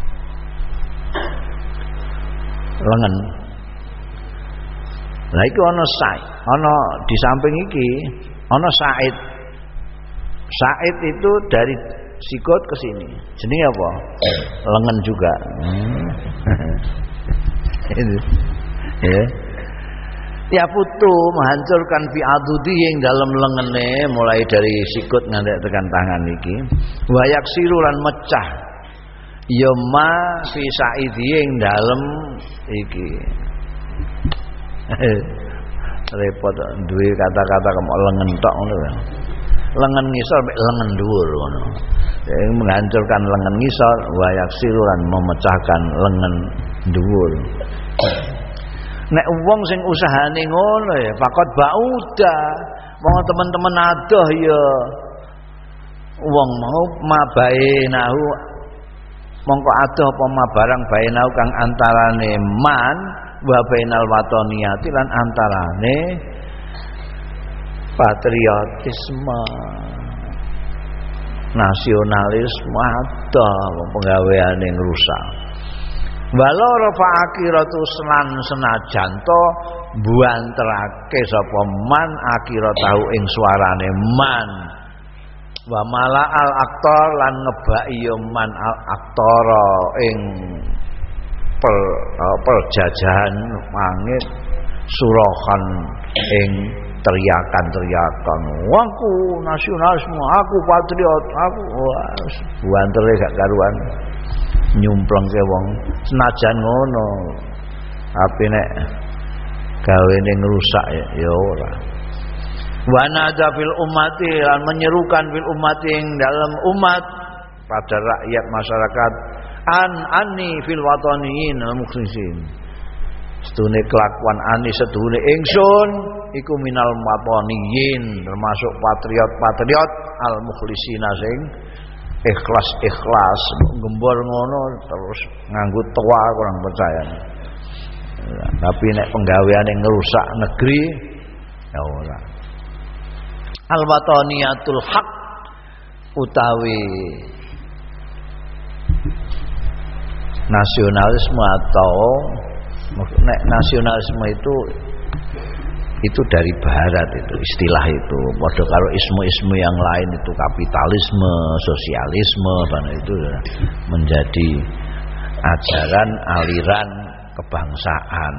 Lengan. Lah iku ana said, ana di samping iki ana said. Said itu dari sikut ke sini. Jenenge apa? Lengan juga. Ya. Ya putu menghancurkan fi adudi yang dalam lengene mulai dari sikut nganti tekan tangan iki. Wa yaksiru lan mecah. Ya ma fi saidi yang dalam iki. Repot duwe kata-kata kok lengen tok ngono lho. Lengan ngisor mek lengan dhuwur ngono. Yang menghancurkan lengan ngisor wa yaksiru lan memecahkan lengan dhuwur. Nek wong sing usahane ngono ya fakot bauda wong teman-teman adoh ya wong mau mabainahu mongko adoh apa mabarang bainahu kang antarane man wa bainal watoniyati lan antarane patriotisme nasionalisme adoh penggaweane ngrusak. Walau rafa akhiratu selan senajan to buanterake sapa man akhiratahu ing suarane man wa mala al aktor lan ngebaki ya man al aktara ing perjajahan mangit surahan ing teriakan aku nasionalisme aku patriot aku buantere gak karuan nyumpleng ke wong senajan ngono tapi nek gawene ngrusak ya ora wa nada fil ummati lan menyerukan fil ummati ing dalam umat pada rakyat masyarakat anni fil wataniyin al mukhlisin sedune kelakuan ani sedune ingsun iku minal wataniyin termasuk patriot al mukhlisina sing ikhlas gembor ngono terus nganggo toa kurang percaya. Tapi nek penggaweane ngerusak negeri ya ora. Al wataniyatul haq utawi nasionalisme atau nek nasionalisme itu dari barat itu istilah itu padha karo ismu-ismu yang lain itu kapitalisme, sosialisme dan itu menjadi ajaran aliran kebangsaan.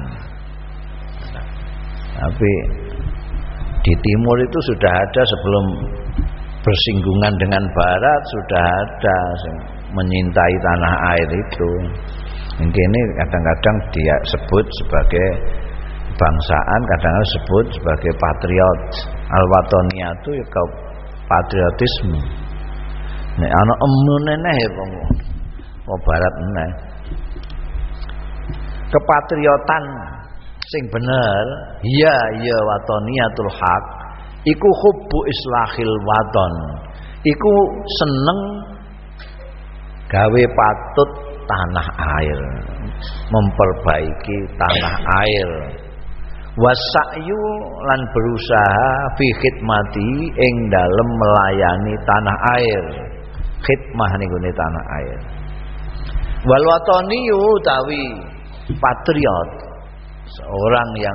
Tapi di timur itu sudah ada sebelum bersinggungan dengan barat sudah ada menyintai tanah air itu. Mungkin ini kadang-kadang dia sebut sebagai bangsaan, kadang-kadang disebut sebagai patriot. Al-watoniyatu ya patriotisme. Nek ana emune neh wong barat neh. Kepatriotan sing bener, ya watoniyatul haq iku hubbu islahil waton. Iku seneng gawe patut tanah air, memperbaiki tanah air. wasa'yu lan berusaha fi khidmati ing dalem melayani tanah air. Khidmah niku ne tanah air. Wal wataniyu utawi patriot, seorang yang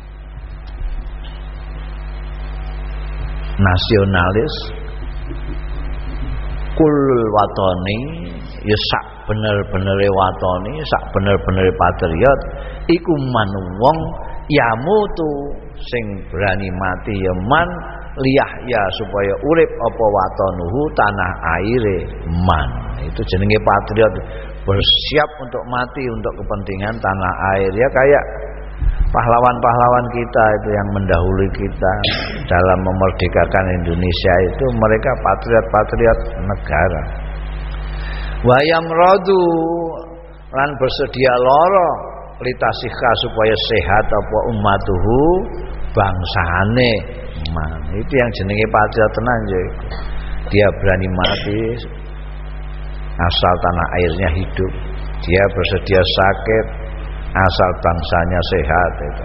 nasionalis, kulul watani ya sak bener-benere watani, sak bener-benere patriot iku man wong yamutu sing berani mati ya man liyah ya supaya urip apa watanuhu tanah aire man. Itu jenenge patriot, bersiap untuk mati untuk kepentingan tanah air. Ya kayak pahlawan-pahlawan kita itu yang mendahului kita dalam memerdekakan Indonesia itu, mereka patriot-patriot negara. Wa yamradu lan bersedia lara litasihka supaya sehat apa ummatuhu bangsane man. Itu yang jenenge patriot tenan ya. Dia berani mati asal tanah airnya hidup. Dia bersedia sakit asal bangsanya sehat itu.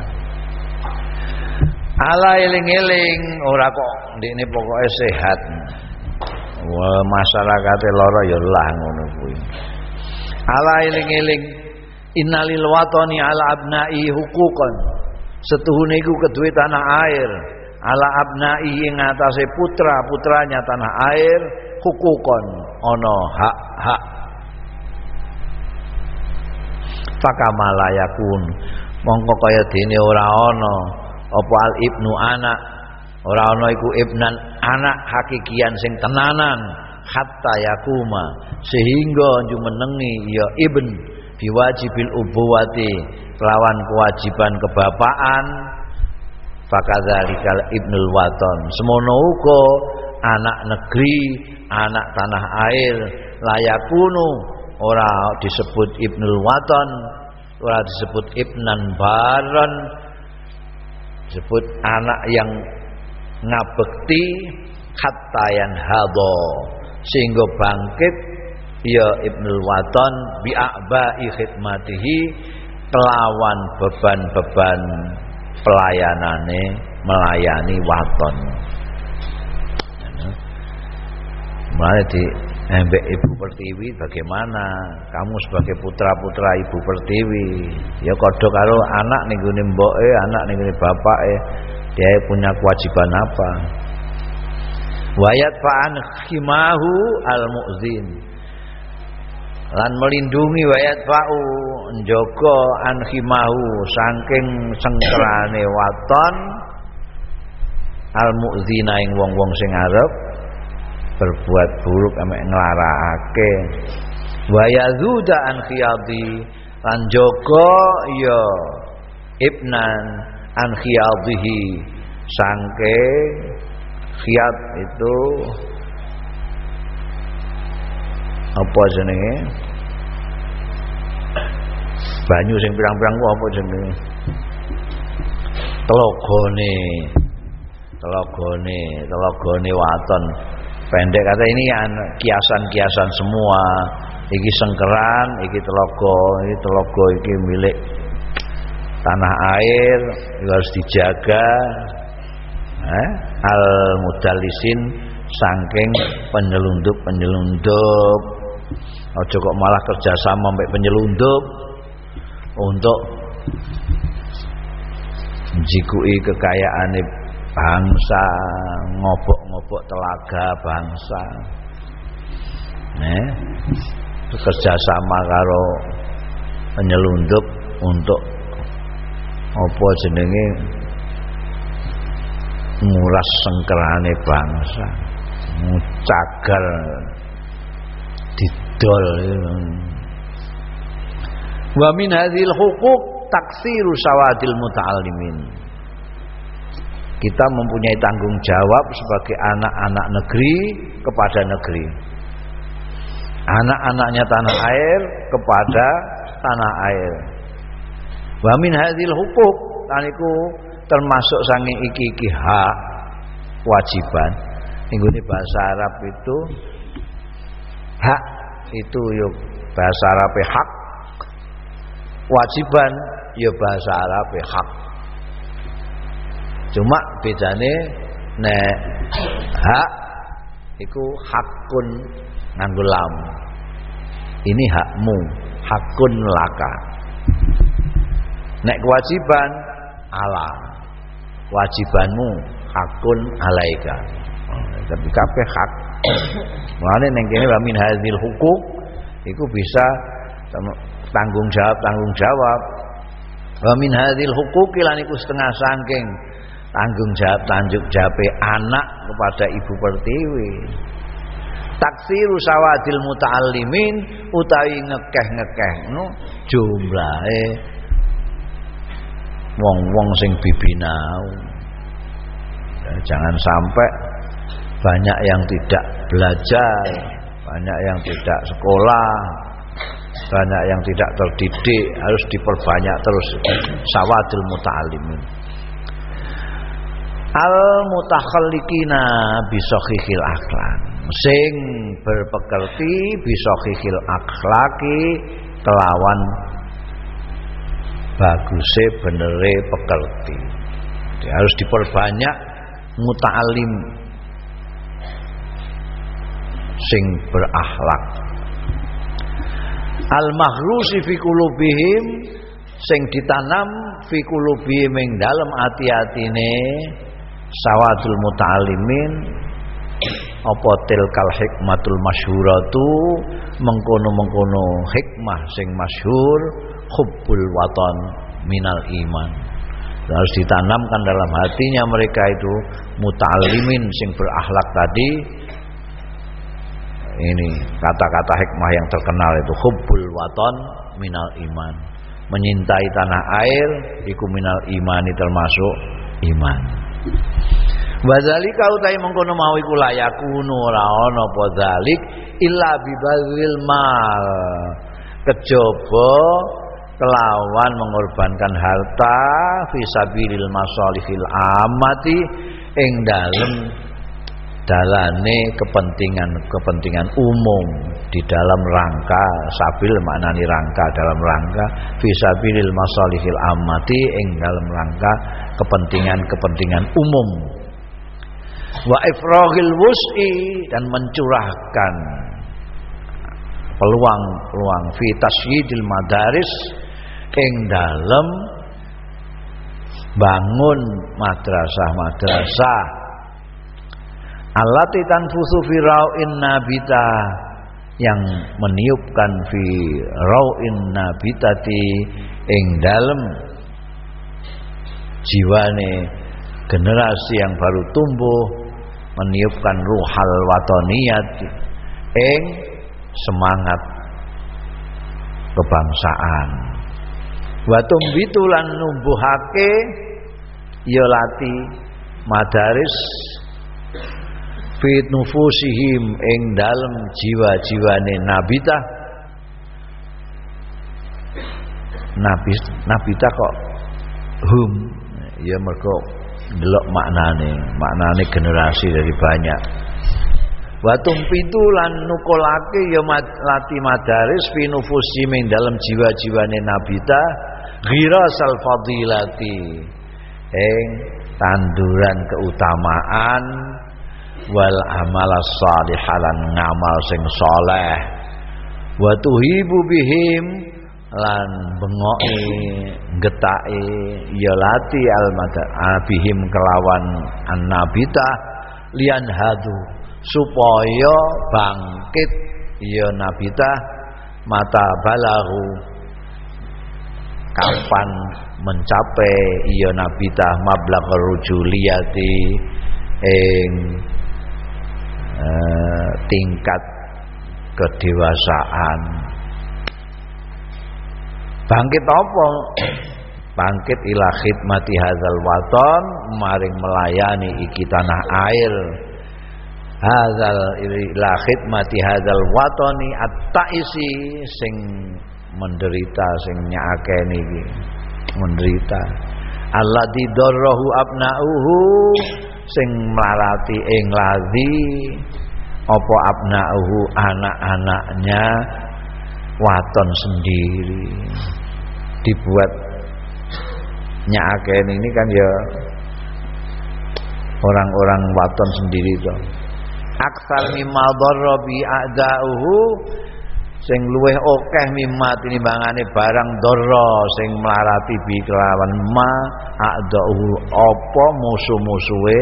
Ala eling-eling ora kok ndekne pokoke sehat. Wah, masyarakate lara ya lah ngono kuwi. Ala eling-eling innalil watani ala abnai huquqan. Setuhune iku keduwe tanah air. Ala abnai ing atase putra-putranya tanah air huquqan, ana hak-hak. Fakamalayakun mongko kaya dene ora ana apa al ibnu anak, ora ana iku ibnan anak hakikian sing tenanan hatta yakuma sehingga jumenengi ya ibn biwajibil ubuwati kelawan kewajiban kebapaan. Fakadzalikal ibnul watan semono uga anak negeri, anak tanah air layakunu ora disebut ibnul watan, ora disebut ibnan baron, disebut anak yang ngabekti hatta yanhadha sehingga bangkit ya ibnul watan bi'abai khidmatihi kelawan beban-beban pelayanane melayani waton. Mulai di Mbak Ibu Pertiwi, bagaimana kamu sebagai putra-putra Ibu Pertiwi? Ya kodho karo anak ning gone mboke, anak ning gone bapake, dia punya kewajiban apa? Wayat fa'an khimahu al-mu'zin. Lan melindungi wayat fa'u njaga an khimahu saking sengkerane waton al-mu'zina ing wong-wong sing arep berbuat buruk amek nglarakake. Wa yazuda an khiyadi lan jaga ya ibnan an khiyadihi sangke khiyad itu apa jenenge banyu sing pirang-pirang ku apa jenenge telogone waton. Pendek kata ini kan kiasan-kiasan semua. Iki sengkeran, iki telogo iki milik tanah air, harus dijaga. Al mudallisin saking penyelundup. Aja kok malah kerjasama sampai penyelundup untuk menjikui kekayaane bangsa, ngobok-ngobok telaga bangsa. Bekerja sama karo penyelundup untuk apa jenenge nguras sengkerane bangsa, cagar didol. Wa min hadhil huquq taksiru sawadil muta'allimin. Kita mempunyai tanggung jawab sebagai anak-anak negeri kepada negeri, anak-anaknya tanah air kepada tanah air. Wa min hadzal huquq taniku termasuk sange iki hak kewajiban. Nggone bahasa Arab itu hak itu yo bahasa Arab hak, kewajiban yo bahasa Arab hak. Cuma bedane nek hak iku hakun nganggo lam. Ini hakmu, hakun laka. Nek kewajiban ala. Kewajibanmu hakun alaika. Tapi kabeh hak. Mulane ning kene wa min hadzal hukuk iku bisa tanggung jawab. Wa min hadzal hukuk lan iku setengah saking tanggung jawab anak kepada ibu pertiwi. Taksiru sawadil muta'allimin utawi ngekeh no jumlahe wong-wong sing bibinau. Jangan sampai banyak yang tidak belajar, banyak yang tidak sekolah, banyak yang tidak terdidik, harus diperbanyak terus sawadil muta'allimin. Al mutakhalliqina bisakhihil akhlaq, sing berpekerti bisakhihil akhlaqi kelawan baguse benere pekerti. Jadi harus diperbanyak muta'allim sing berakhlak. Al mahrusi fi qulubihim, sing ditanam fi qulubihim ing dalem ati-atine sawadul muta'allimin apa tilkal hikmatul masyhuratu, mengkono-mengkono hikmah sing masyhur, hubbul watan minal iman. Harus ditanamkan dalam hatinya mereka itu muta'allimin sing berakhlak tadi. Ini kata-kata hikmah yang terkenal itu hubbul watan minal iman. Menyintai tanah air iku minal imani, termasuk iman. Wadzalika utai mengkono mau iku layakunu ora ana apa zalik illa bibadzil mal, kejaba kelawan mengorbankan harta fisabilil masalihil amati ing dalane kepentingan umum, di dalam rangka sabil maknani rangka, dalam rangka fisabilil masalihil amati ing dalam rangka kepentingan umum. Wa ifrahil wus'i, dan mencurahkan peluang fi tasyidil madaris ing dalem bangun madrasah allati tanfusu fi rau'in nabita, yang meniupkan fi rau'in nabitati ing dalem jiwane generasi yang baru tumbuh, meniupkan ruhal watoniyat ing semangat kebangsaan. Wa tumbitu lan numbuhake ya lati madaris fi nufusihim ing dalem jiwa-jiwane nabita kok hum ya mergo delok maknane generasi dari banyak. Wa tumpitu lan nukulake ya lati madaris fi nufusi min dalam jiwa-jiwane nabita ghirasal fadilati ing tanduran keutamaan wal amalas shalihalan ngamal sing saleh. Wa tuhibu bihim lan bengoke getake ya lati al-madabihim kelawan annabita lian hadu, supaya bangkit ya nabita mata balahu kapan mencapai ya nabita mablagh rujuliyati ing tingkat kedewasaan. Bangkit apa? Bangkit ila khidmati hadzal waton, maring melayani iki tanah air. Hadzal ila khidmati hadzal watoni at-taisi, sing menderita, sing nyakeni iki menderita. Alladzi darrahu abnauhu, sing melarati ing ladzi apa abnauhu anak-anaknya waton sendiri. Dibuat nyakeni ini kan ya orang-orang waton sendiri itu. Aksar mimma dharra bi a'da'uhu, sing luweh akeh mimma tinimbangane barang dharra sing mlarati bi kelawan ma a'da'uhu apa musuh-musuhe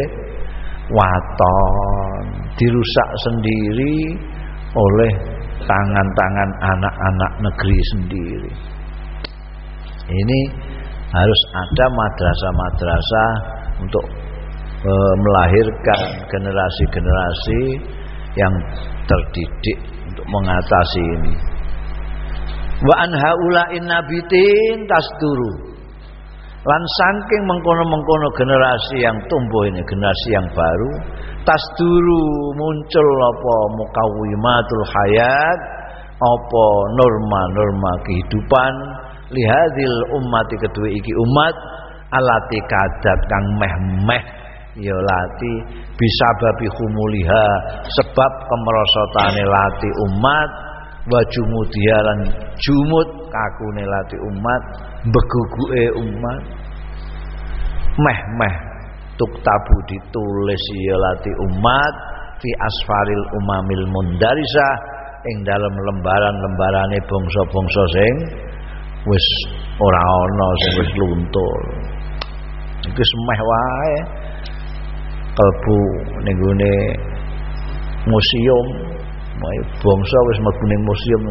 waton dirusak sendiri oleh tangan-tangan anak-anak negeri sendiri. Ini harus ada madrasah-madrasah untuk melahirkan generasi-generasi yang terdidik untuk mengatasi ini. Wa an haula'in nabitin tasduru, lan saking mengkono-mengkono generasi yang tumbuh ini, generasi yang baru, tasduru muncul apa muqawwimatul hayat, apa norma-norma kehidupan lihadil ummati kedua iki umat alati kadat kang meh-meh ya lati bisa babi humuliha sebab kemerosotane lati umat wa jumudialan jumud kakune lati umat beguguke umat meh-meh tuktabu ditulis ya lati umat fi asfaril umamil mundarisah ing dalam lembaran-lembarane bangsa-bangsa sing wis ora ana sing wis luntur. Iku semeh wae kalbu ning gone museum, bangsa wis mlebu ning museum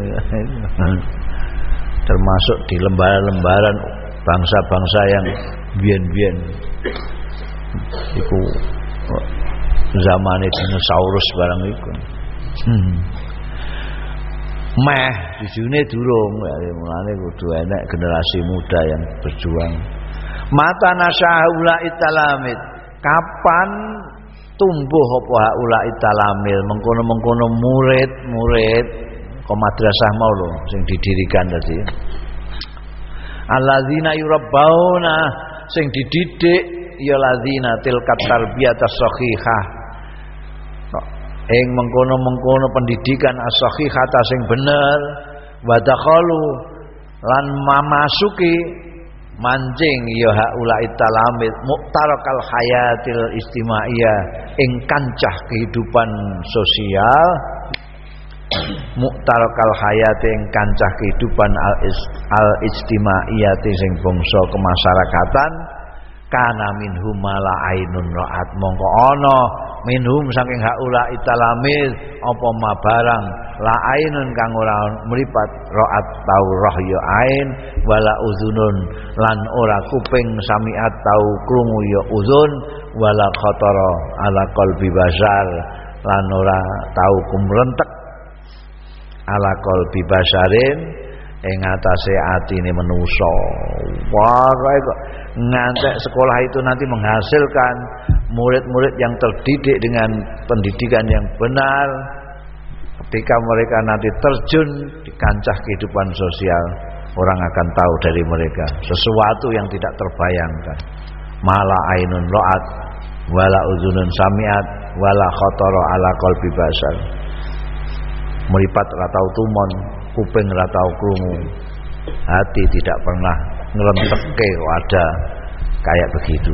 termasuk di lembaran-lembaran bangsa-bangsa yang biyen-biyen iku zamane dinosaurus barang iku. Meh dijune durung, mulane kudu enek generasi muda yang berjuang. Mata nasyaula italamid, kapan tumbuh apa haula italamil mengkono-mengkono murid-murid ke madrasah mau lho sing didirikan tadi. Alladzina yurabbauna sing dididik ya ladzina tilkat tarbiyatas shahihah. Ing mengkono-mengkono pendidikan as-sahihata sing bener wa dakhalu lan mamasuki mancing ya haula'i talamid muqtarakal hayatil istimaiyah ing kancah kehidupan sosial muqtarakal hayati ing kancah kehidupan al istimaiyati sing bangsa kemasyarakatan kana minhum mala ainun ra'at mongko ana minhum saking haula italamil apa ma barang la ainun kang ora mripat ra'at tau roh ya ain wala uzunun lan ora kuping samiat tau krungu ya uzun wala khatara ala qalbi basar lan ora tau kumrentek ala qalbi basarin ing atase atine manusa. Wah, kok ngantek sekolah itu nanti menghasilkan murid-murid yang terdidik dengan pendidikan yang benar. Ketika mereka nanti terjun di kancah kehidupan sosial, orang akan tahu dari mereka sesuatu yang tidak terbayangkan. Mala ainun ra'at wala uzunun samiat wala khatara ala qalbi basar. Meripat ra tau tumon, kuping ra tau krungu, hati tidak pernah ngelentekke ada kayak begitu.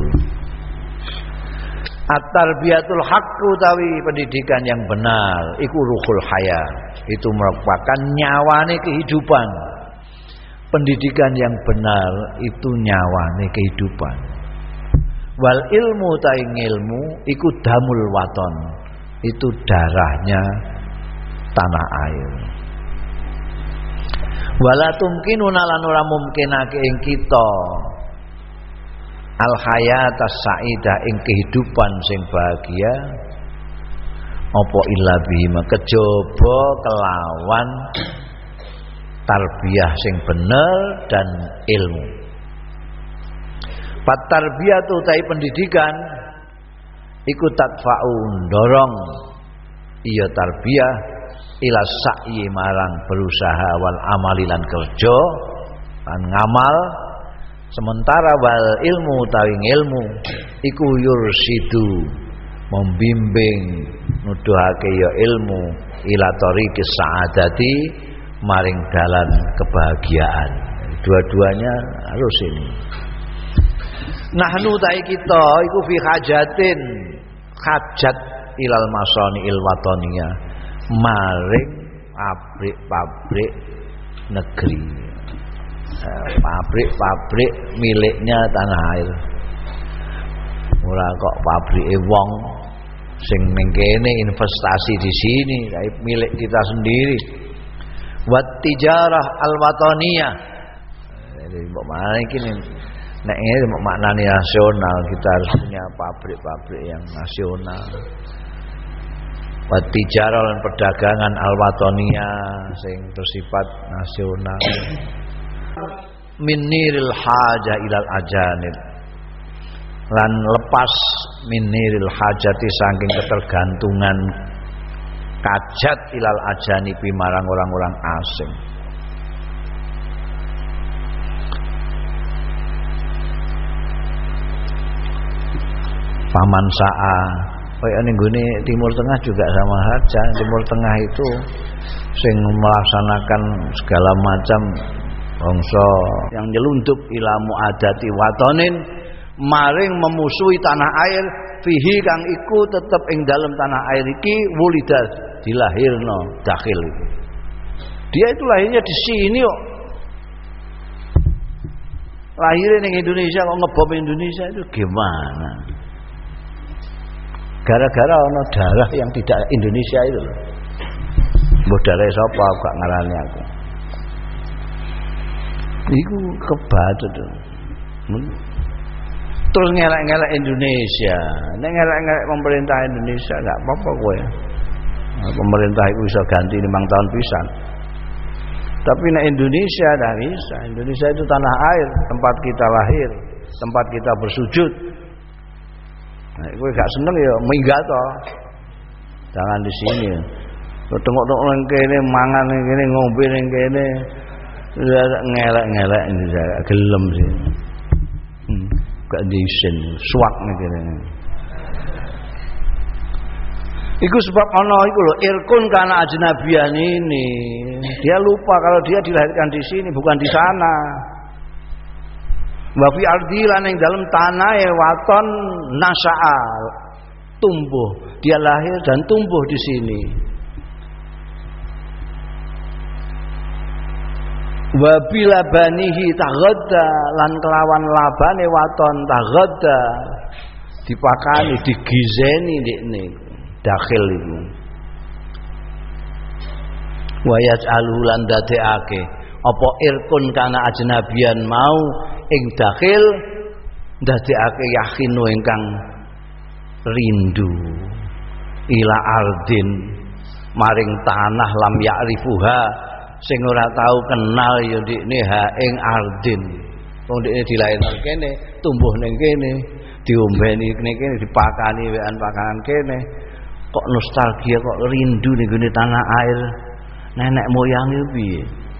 At-tarbiyatul haqqu tawi pendidikan yang benar iku ruhul haya, itu merupakan nyawane kehidupan. Pendidikan yang benar itu nyawane kehidupan. Wal ilmu taing ilmu iku damul waton, itu darahnya tanah air. Wala tumkinuna lan ora mungkinake ing kita al hayatas saidah ing kehidupan sing bahagia apa illa bihima kejaba kelawan tarbiyah sing bener dan ilmu. Pat tarbiyatu tai pendidikan iku tadfa'u ndorong iya tarbiyah ila sa'yi marang berusaha wal amali lan kerja lan ngamal. Sementara wal ilmu tawing ilmu iku yursidu membimbing nuduhake ya ilmu ila tariqis sa'adati maring dalan kebahagiaan. Dua-duanya harus ini. Nahnu ta'i kita iku fi hajatin hajat ilal masani'il wataniyah maring pabrik-pabrik negeri, pabrik-pabrik miliknya tanah air. Ora kok pabrike wong sing ning kene investasi di sini, tapi milik kita sendiri. Wat tijarah al wataniyah. Jadi mbok mana iki nek ngene mbok maknane nasional, kita harus punya pabrik-pabrik yang nasional. Wat tijarah lan perdagangan al wataniyah sing bersifat nasional. Min niril haja ilal ajanib. Lan lepas miniril hajati saking ketergantungan kajat ilal ajanibi marang orang-orang asing. Paman sa'a kaya ning gone Timur Tengah juga sama saja. Timur Tengah itu sing melaksanakan segala macam bangsa yang nyelundup ila muadati watonin maring memusuhi tanah air fihi kang iku tetep ing dalam tanah air iki wulida dilahirno dakhil itu. Dia itu lahirnya di sini kok. Lahirnya ning Indonesia kok ngebom Indonesia itu gimana? Gara-gara ono darah yang tidak Indonesia itu loh. Mbok darah sapa gak ngarani aku. Iku kebatut tuh. Terus ngelak-ngelak Indonesia. Nek ngelak-ngelak pemerintah Indonesia enggak apa-apa kowe. Nah, pemerintah itu bisa ganti 5 tahun pisan. Tapi nek Indonesia dah bisa. Indonesia itu tanah air, tempat kita lahir, tempat kita bersujud. Nah, kowe gak seneng ya minggat to. Jangan di sini. Tengok-tengok nang kene mangan ning kene ngombe ning kene. Ngelak-ngelak Indonesia gelem sih. Gak diisin suak ngene. Iku sebab ana iku lho irkun kana ajnabiyan ini. Dia lupa kalau dia dilahirkan di sini bukan di sana. Wa fi ardi lan ing dalem tanah waton nasa'a tumbuh. Dia lahir dan tumbuh di sini. Wa bila banihi taghadda lan kelawan labane waton taghadda dipakani digizeni ndekne dakhil iku wa yaj'alu lan dadekake apa irkun kana ajnabian mau ing dakhil dadekake yakinu ingkang rindu ila ardin maring tanah lam ya'rifuha sing ora tau kenal ya ndikne ha ing ardin. Wong ndikne dilahirno kene, tumbuh ning kene, diombeni ning kene, dipakani wekan pakanan kene. Kok nostalgia, kok rindu ning gone tanah air. Nenek moyang iki piye?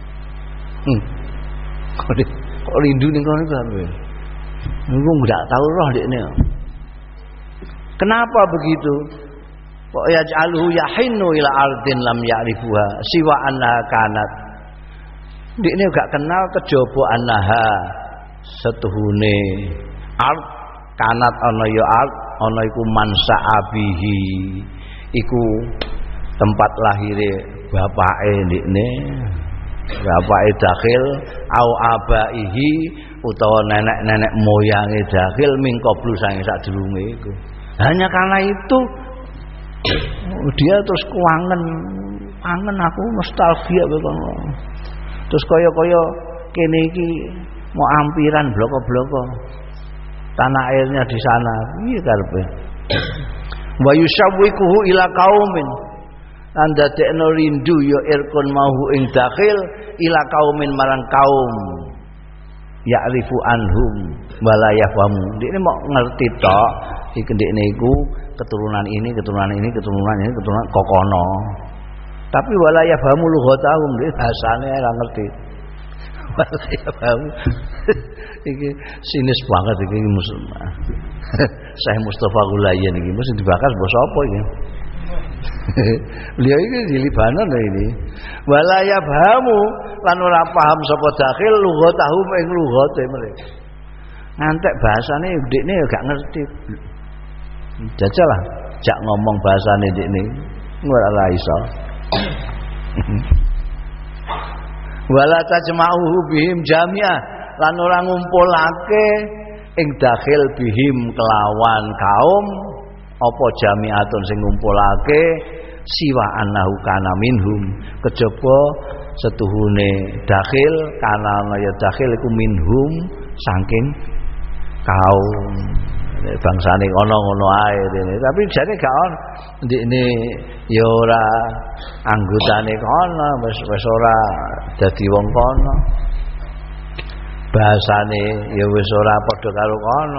Kok rindu ning kono sampe. Niku ndak tau roh ndikne. Kenapa begitu? Kok yaj'aluhu yahinnu ila ardin lam ya'rifuha siwa annaha kanat. Ndikne gak kenal kejaba annaha setuhune ard kanat ana ya ard ana iku mansa'abihi iku tempat lahire bapake ndikne bapake dakhil au abaihi utawa nenek-nenek moyange dakhil mingkoblu sange sadurunge iku. Hanya karena itu dia terus kangen aku nostalgia kono. Terus kaya-kaya kene iki mau ampiran bloko-bloko. Tanah airnya di sana. Piye karepe? Wa yusawwiquhu ila qaumin. Lan dadekno rindu ya irkun mauhu ing dakhil ila qaumin marang kaum. Ya'rifu anhum wala yafhamu. Ndekne mau ngerti tok iki ndekne iku keturunan ini kokono. Tapi wala yafhamu lughatahum, bahasane ora ngerti. Wala yafhamu. Iki sinis banget iki Muslim. Syekh Mustafa Gulayan iki mesti dibakar basa apa iki? Beliau iki di Libanon ini. Wala yafhamu lan ora paham sapa dakhil lughatahum ing lughate mereka. Ngantek bahasane ndekne ya gak ngerti. Jajalah jak ngomong bahasane ndekne ora iso. Wala tajma'uhu bihim jami'ah lan ora ngumpulake ing dakhil bihim kelawan kaum apa jami'atun sing ngumpulake siwa annahu kana minhum kejaba setuhune dakhil kana ya dakhil iku minhum saking kaum bangsane ngono-ngono ae rene tapi jane gak ono ndekne ya ora anggotane kono wis ora dadi wong kono bahasane ya wis ora padha karo kono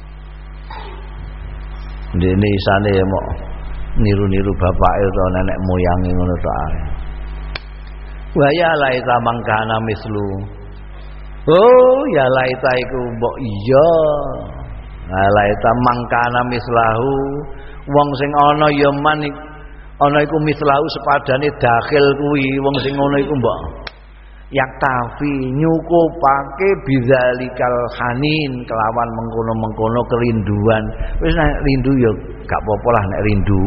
ndekne isane ya mok niru-niru bapake utawa nenek moyange ngono tok ae wa ya laita mangkana mislu oh ya laita iku mbok iya laita mangkana mislahu wong sing ana ya man ana iku mislahu sepadane dakhil kuwi wong sing ngono iku mbok yaktafi nyukupake bizalikal hanin kelawan mengkono-mengkono kerinduan wis nek rindu ya gak apa-apa lah nek rindu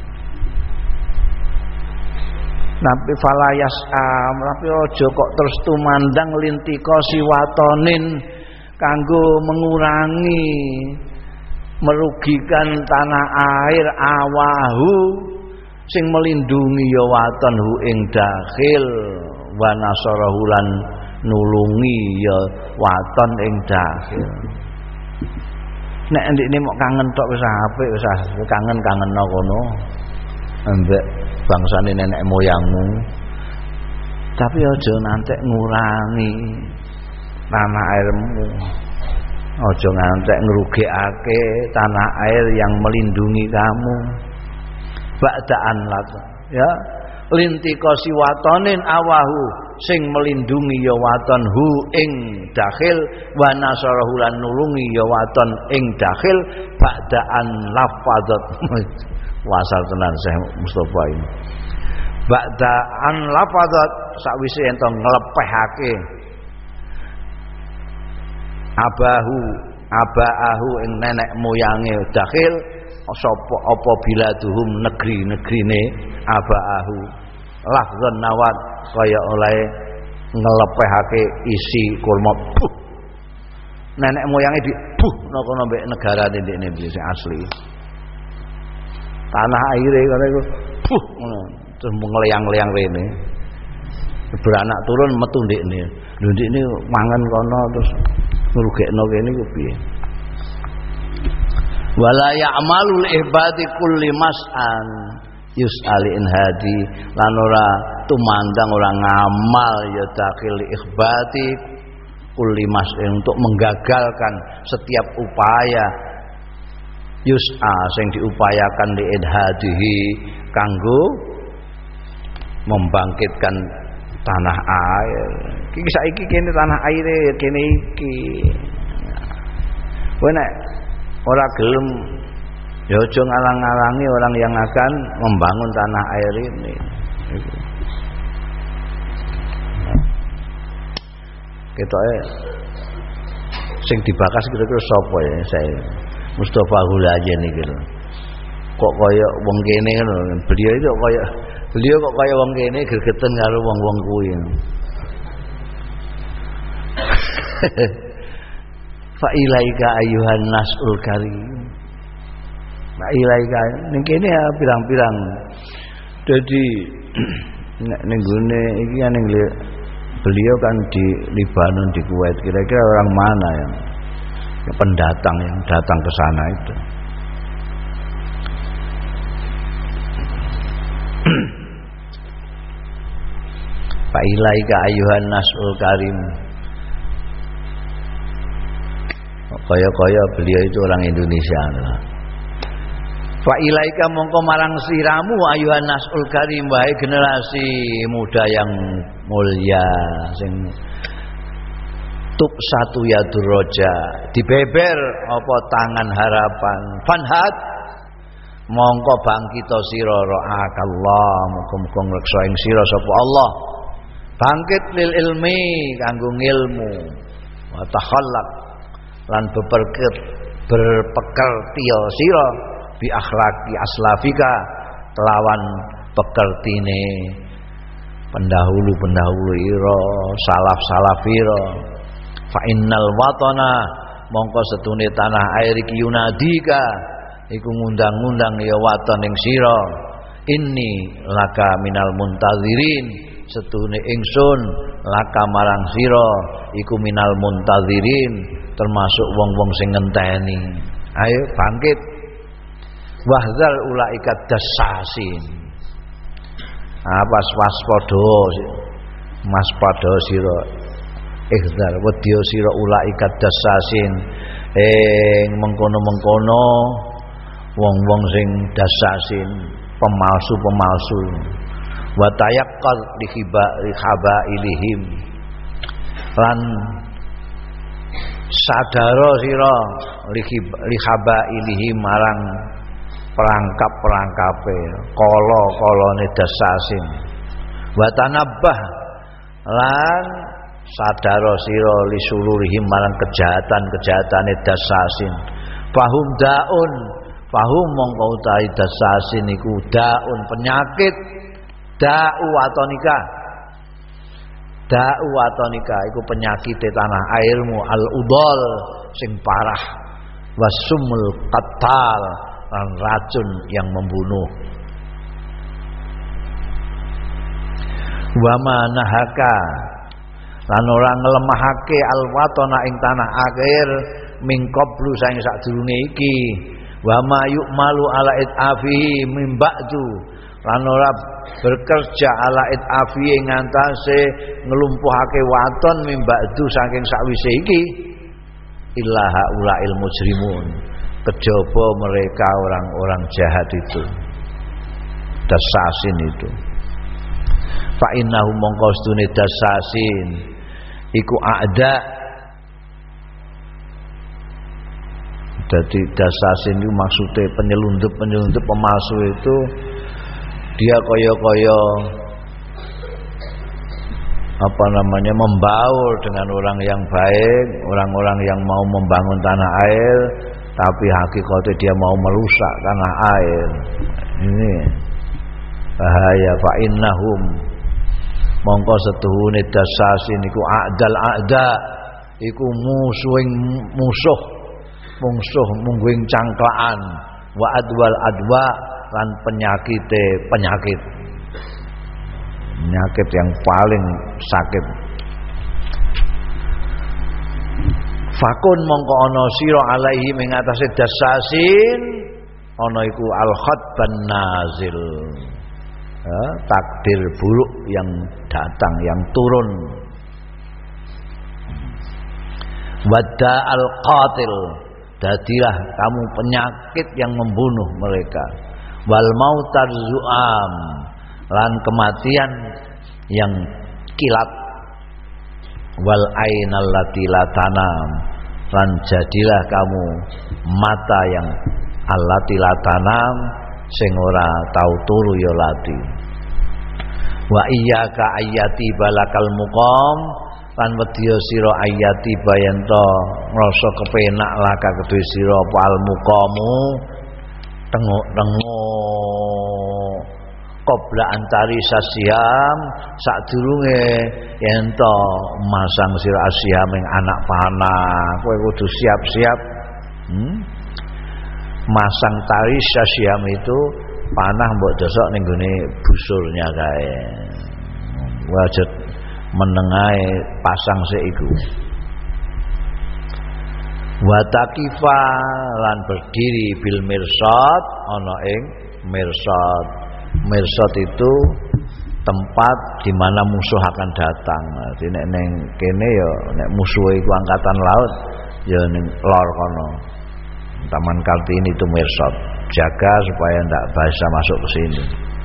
nabi falayas tapi aja kok terus tumandang lintika siwatonin kanggo mengurangi merugikan tanah air awahu sing melindungi ya waton hu ing dakhil wa nasarahu lan nulungi ya waton ing dakhil nek ndekne mok kangen tok wis apik wis kangen-kangenno kono ambek bangsane nenek moyangmu tapi aja nantek ngurangi tanah airmu aja ngantek ngrugikake tanah air yang melindungi kamu ba'daan lat ya lintika siwatonin awahu sing melindungi ya waton hu ing dakhil wa nasarahu lan nulungi ya waton ing dakhil ba'daan lafadat wasal tenan Syekh Mustofa ini ba'daan lafadat sakwise ento nglepehake abaahu ing nenek moyange dakhil sapa apa biladuhum negeri-negrine abaahu lafzon nawat kaya oleh ngelepehake isi kurma nenek moyange di kono mbek negara ndekne sing asli tanah aire kene iku ngono terus ngleyang-leyang rene beranak turun metu ndekne lho ndekne mangan kono terus ngrugekno kene ku piye wala ya'malul ibadi kulli mas'an yus'ali in hadi lan ora tumandang ora ngamal ya dakhil ikhbati kulli mas'in untuk menggagalkan setiap upaya yus'a sing diupayakan li idhadihi kanggo membangkitkan tanah air iki saiki kene tanah aire kene iki kowe nek ora gelem ya aja ngalang-alangi orang yang akan membangun tanah air ini ketoke sing dibakas kira-kira sapa ya saya Mustofa Hulajen iki lho kok kaya wong kene ngono beliau kok kaya wong kene gregeten karo wong-wong kuwi fa ilaika ayyuhan nasul karim fa ilaika ning kene ya pirang-pirang dadi ning gone iki ning beliau kan di Libanon di Kuwait kira-kira orang mana yang pendatang yang datang ke sana itu fa ilaika ayyuhan nasul karim kaya-kaya beliau itu orang Indonesia lah. Fa ilaika mongko marang siramu ayuhan nasul karim wahai generasi muda yang mulia sing tub satu ya duroja dibeber apa tangan harapan fanhat mongko bangkita sira ra'akallah muga-muga ngreksa ing sira sapa Allah bangkit lil ilmi kanggo ngilmu wa takhallaq lan berpekerti sira bi akhlaqi aslafika kelawan pekertine pendahulu ira salaf ira fa innal watana mongko setune tanah air iki yunadika iku ngundang-undang ya waton ing sira inni laka minal muntazirin setune ingsun laka marang sira iku minal muntazirin termasuk wong-wong sing ngenteni ayo bangkit wahzal ulaika dasasin apa waspada sira ihzar wedya sira ulaika dasasin mengkono-mengkono wong-wong sing dasasin pemalsu wa tayaqqal lihaba ilihim lan sadaro sira lihaba ilihim marang perangkap-perangkape kala-kalane dasasin wa tanabbah lan sadaro sira lisulurihim marang kejahatan-kejahatane dasasin fahum daun fahum mongko utahe dasasin iku daun penyakit da'u atonika iku penyakit tanah airmu al-udol sing parah wasumul qatal lan racun yang membunuh wa manahaka lan ora nglemahake al-watana ing tanah air mingkoblu saing sadurunge iki wa ma yu'malu ala itafihi min ba'du lan ora bekerja ala itafi ngantase nglumpuhake waton min ba'du saking sakwise iki illa haulail mujrimun kejaba mereka orang-orang jahat itu dasasin itu fa innahu mongko stune dasasin iku a'da jadi dasasin itu maksudnya penyelundup pemalsu itu dia kaya membaur dengan orang yang baik, orang-orang yang mau membangun tanah air, tapi hakikatnya dia mau merusak tanah air. Ini bahaya. Fa innahum mongko setuhune dasasin iku a'da iku musuh mungguing cangklaan wa adwa lan penyakit yang paling sakit. Fakun mongko ana sira alaihi ing atase dasasin ana iku al khatban nazil takdir buruk yang datang yang turun wada al qatil dadilah kamu penyakit yang membunuh mereka wal mautar zu'am lan kematian yang kilat wal ainal lati latanam lan jadilah kamu mata yang allati latanam sing ora tau turu ya lati wa iyyaka ayati balakal muqam lan wedya sira ayati bayento ngrasa kepenak laka kedue sira apa al muqamu tengok-tengok qabla antari sasiam sadurunge yento masang sira asyam ing anak panah kowe kudu siap-siap masang tari sasiam itu panah mbok dosok ning gone busurnya kae wajib menengae pasang sik iku wa taqifa lan berdiri bil mirsad ana ing mirsad itu tempat di mana musuh akan datang. Jadi nek ning kene ya nek musuh iku angkatan laut ya ning lor kono Taman Kartini itu mirsad, jaga supaya ndak bisa masuk ke sini.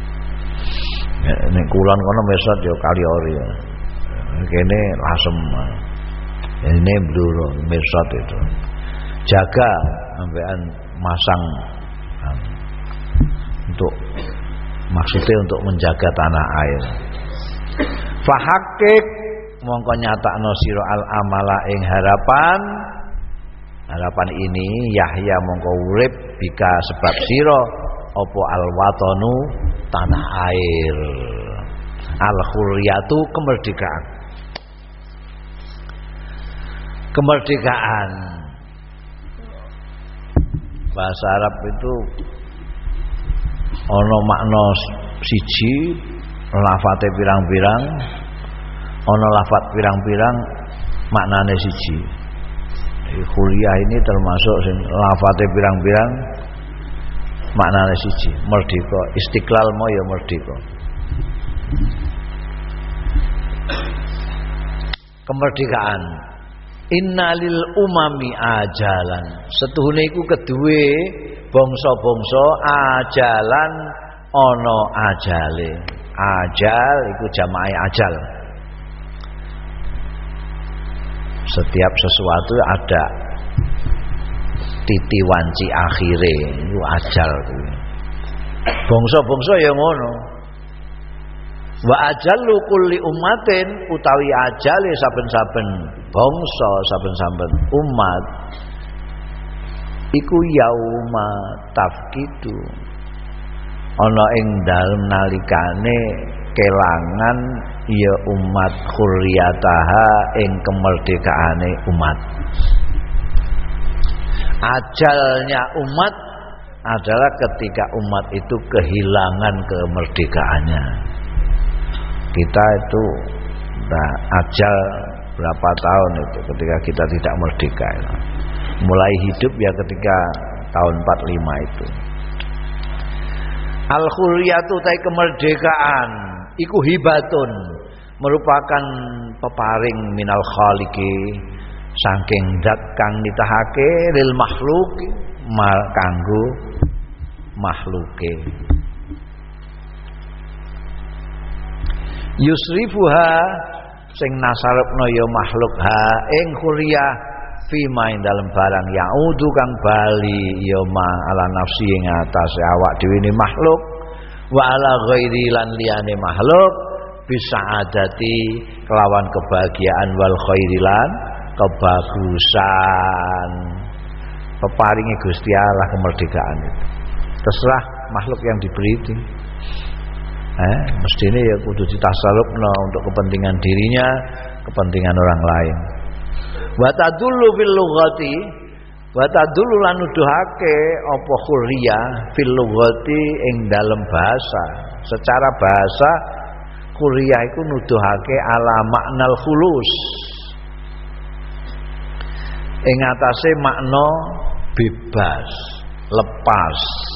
Nek kulon kono mirsad ya Kaliori ya. Kene Lasem. Ini bluro mirsad itu. Jaga sampean masang untuk maksudnya untuk menjaga tanah air. Fahakik mongko nyatakno sira al amala ing harapan ini Yahya mongko urip bika sebab sira apa alwatanu tanah air. Al-hurriyatu kemerdekaan. Kemerdekaan. Bahasa Arab itu ana makna siji, lafate pirang-pirang, ana lafat pirang-pirang maknane siji. Hurriyah ini termasuk sing lafate pirang-pirang maknane siji, merdeka. Istiqlal mau ya merdeka. Kemerdekaan. Innalil umami ajalan. Setuhune iku keduwe bangsa-bangsa ajalan ana ajale. Ajal iku jamae ajal. Setiap sesuatu ada titi wanci akhire, iku ajal kuwi. Bangsa-bangsa ya ngono. Wa ajallu kulli ummatin utawi ajale saben-saben bangsa, saben-saben umat iku yauma tafkidu. Ana ing dalem nalikane kelangan ya umat hurriyataha ing kemerdekaane umat. Ajalnya umat adalah ketika umat itu kehilangan kemerdekaannya. Kita itu ajal berapa tahun itu ketika kita tidak merdeka. Mulai hidup ya ketika tahun 45 itu. Al-hurriyatu tai kemerdekaan iku hibatun, merupakan peparing minal khaliqi saking zat kang nitahake lil makhluk kanggo makhluke. Yusrifuha sing nasarepno ya makhluk ha ing hurriyah fima ing dalem barang yaudu kang bali ya ma ala nafsi ing atase awak dhewe ne makhluk wa ala ghairi lan liyane makhluk bisa adati kelawan kebahagiaan wal khairilan kebagusan. Peparingi Gusti Allah kemerdekaan itu. Terserah makhluk yang diberi itu. Mestinya ya kudu ditasarrufna untuk kepentingan dirinya, kepentingan orang lain. Wa tadullu fil lughati wa tadullu lan nuduhake apa hurriyah fil lughati ing dalem bahasa. Secara bahasa hurriyah iku nuduhake ala maknal khulus. Ing atase makna bebas, lepas.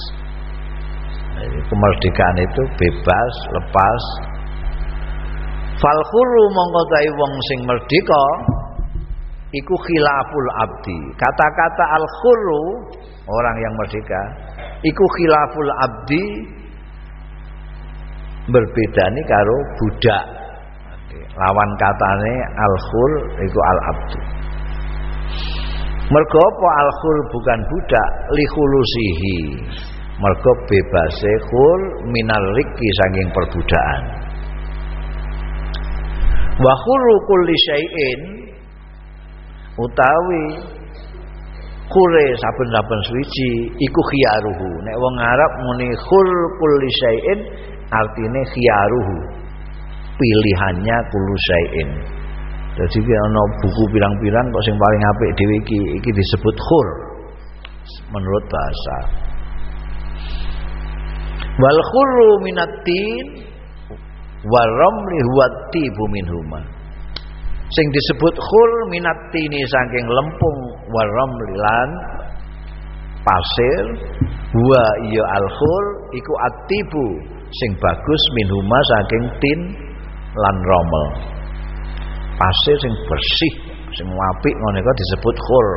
Kemerdekaan itu bebas, lepas. Fal khurru mongko ta'i wong sing merdeka iku khilaful abdi. Kata-kata al khurru, orang yang merdeka, iku khilaful abdi, berbeda nih karo budak. Lawan katane al khur iku al abdu. Mergo apa al khur bukan budak, li khulusihi. Mergo bebase khul minal riki saking perbudakan. Wa khuru kulli syai'in utawi khure saben-saben suci iku khiyaruhu. Nek wong Arab muni khul kulli syai'in artine khiyaruhu. Pilihannya kullu syai'in. Jadi ana buku pirang-pirang kok sing paling apik dhewe iki disebut khur menurut bahasa. Wal khurru minatin wal ramli huwa tibu minhuma. Sing disebut khur minatini saking lempung wal ramli lan pasir wa ya al khur iku atibu sing bagus minhuma saking tin lan romel. Pasir sing bersih sing apik ngono iku disebut khur.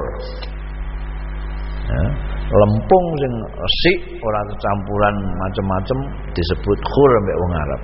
Ya. Lempung sing resik ora campuran macam-macam disebut khur mbek wong Arab.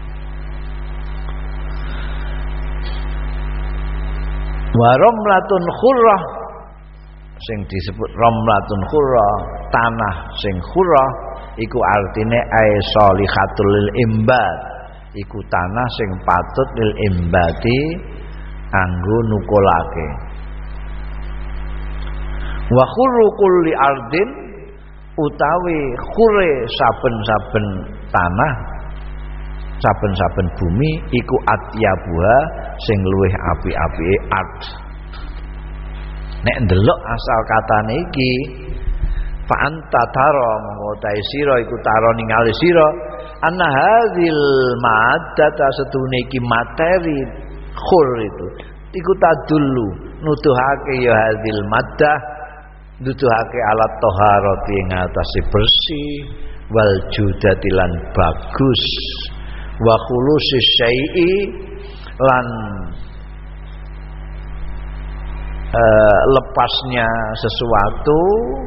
Wa ramlatun khurrah sing disebut ramlatun khurrah, tanah sing khurrah iku artine ay shalihatul lil imbat, iku tanah sing patut lil imbati anggo nukulake. Wa khurru kulli ardin utawi khure saben-saben tanah saben-saben bumi iku atyabuha sing luwih apik-apike art. Nek ndelok asal katane iki fa anta tara mengotai sira iku tara ningali sira anna hadzal maddata setune iki materi khur itu iku tadullu nuduhake ya hadzal maddah nuduhake alat taharati ing atase bersih wal judati lan bagus wa khulusis syai'i lan lepasnya sesuatu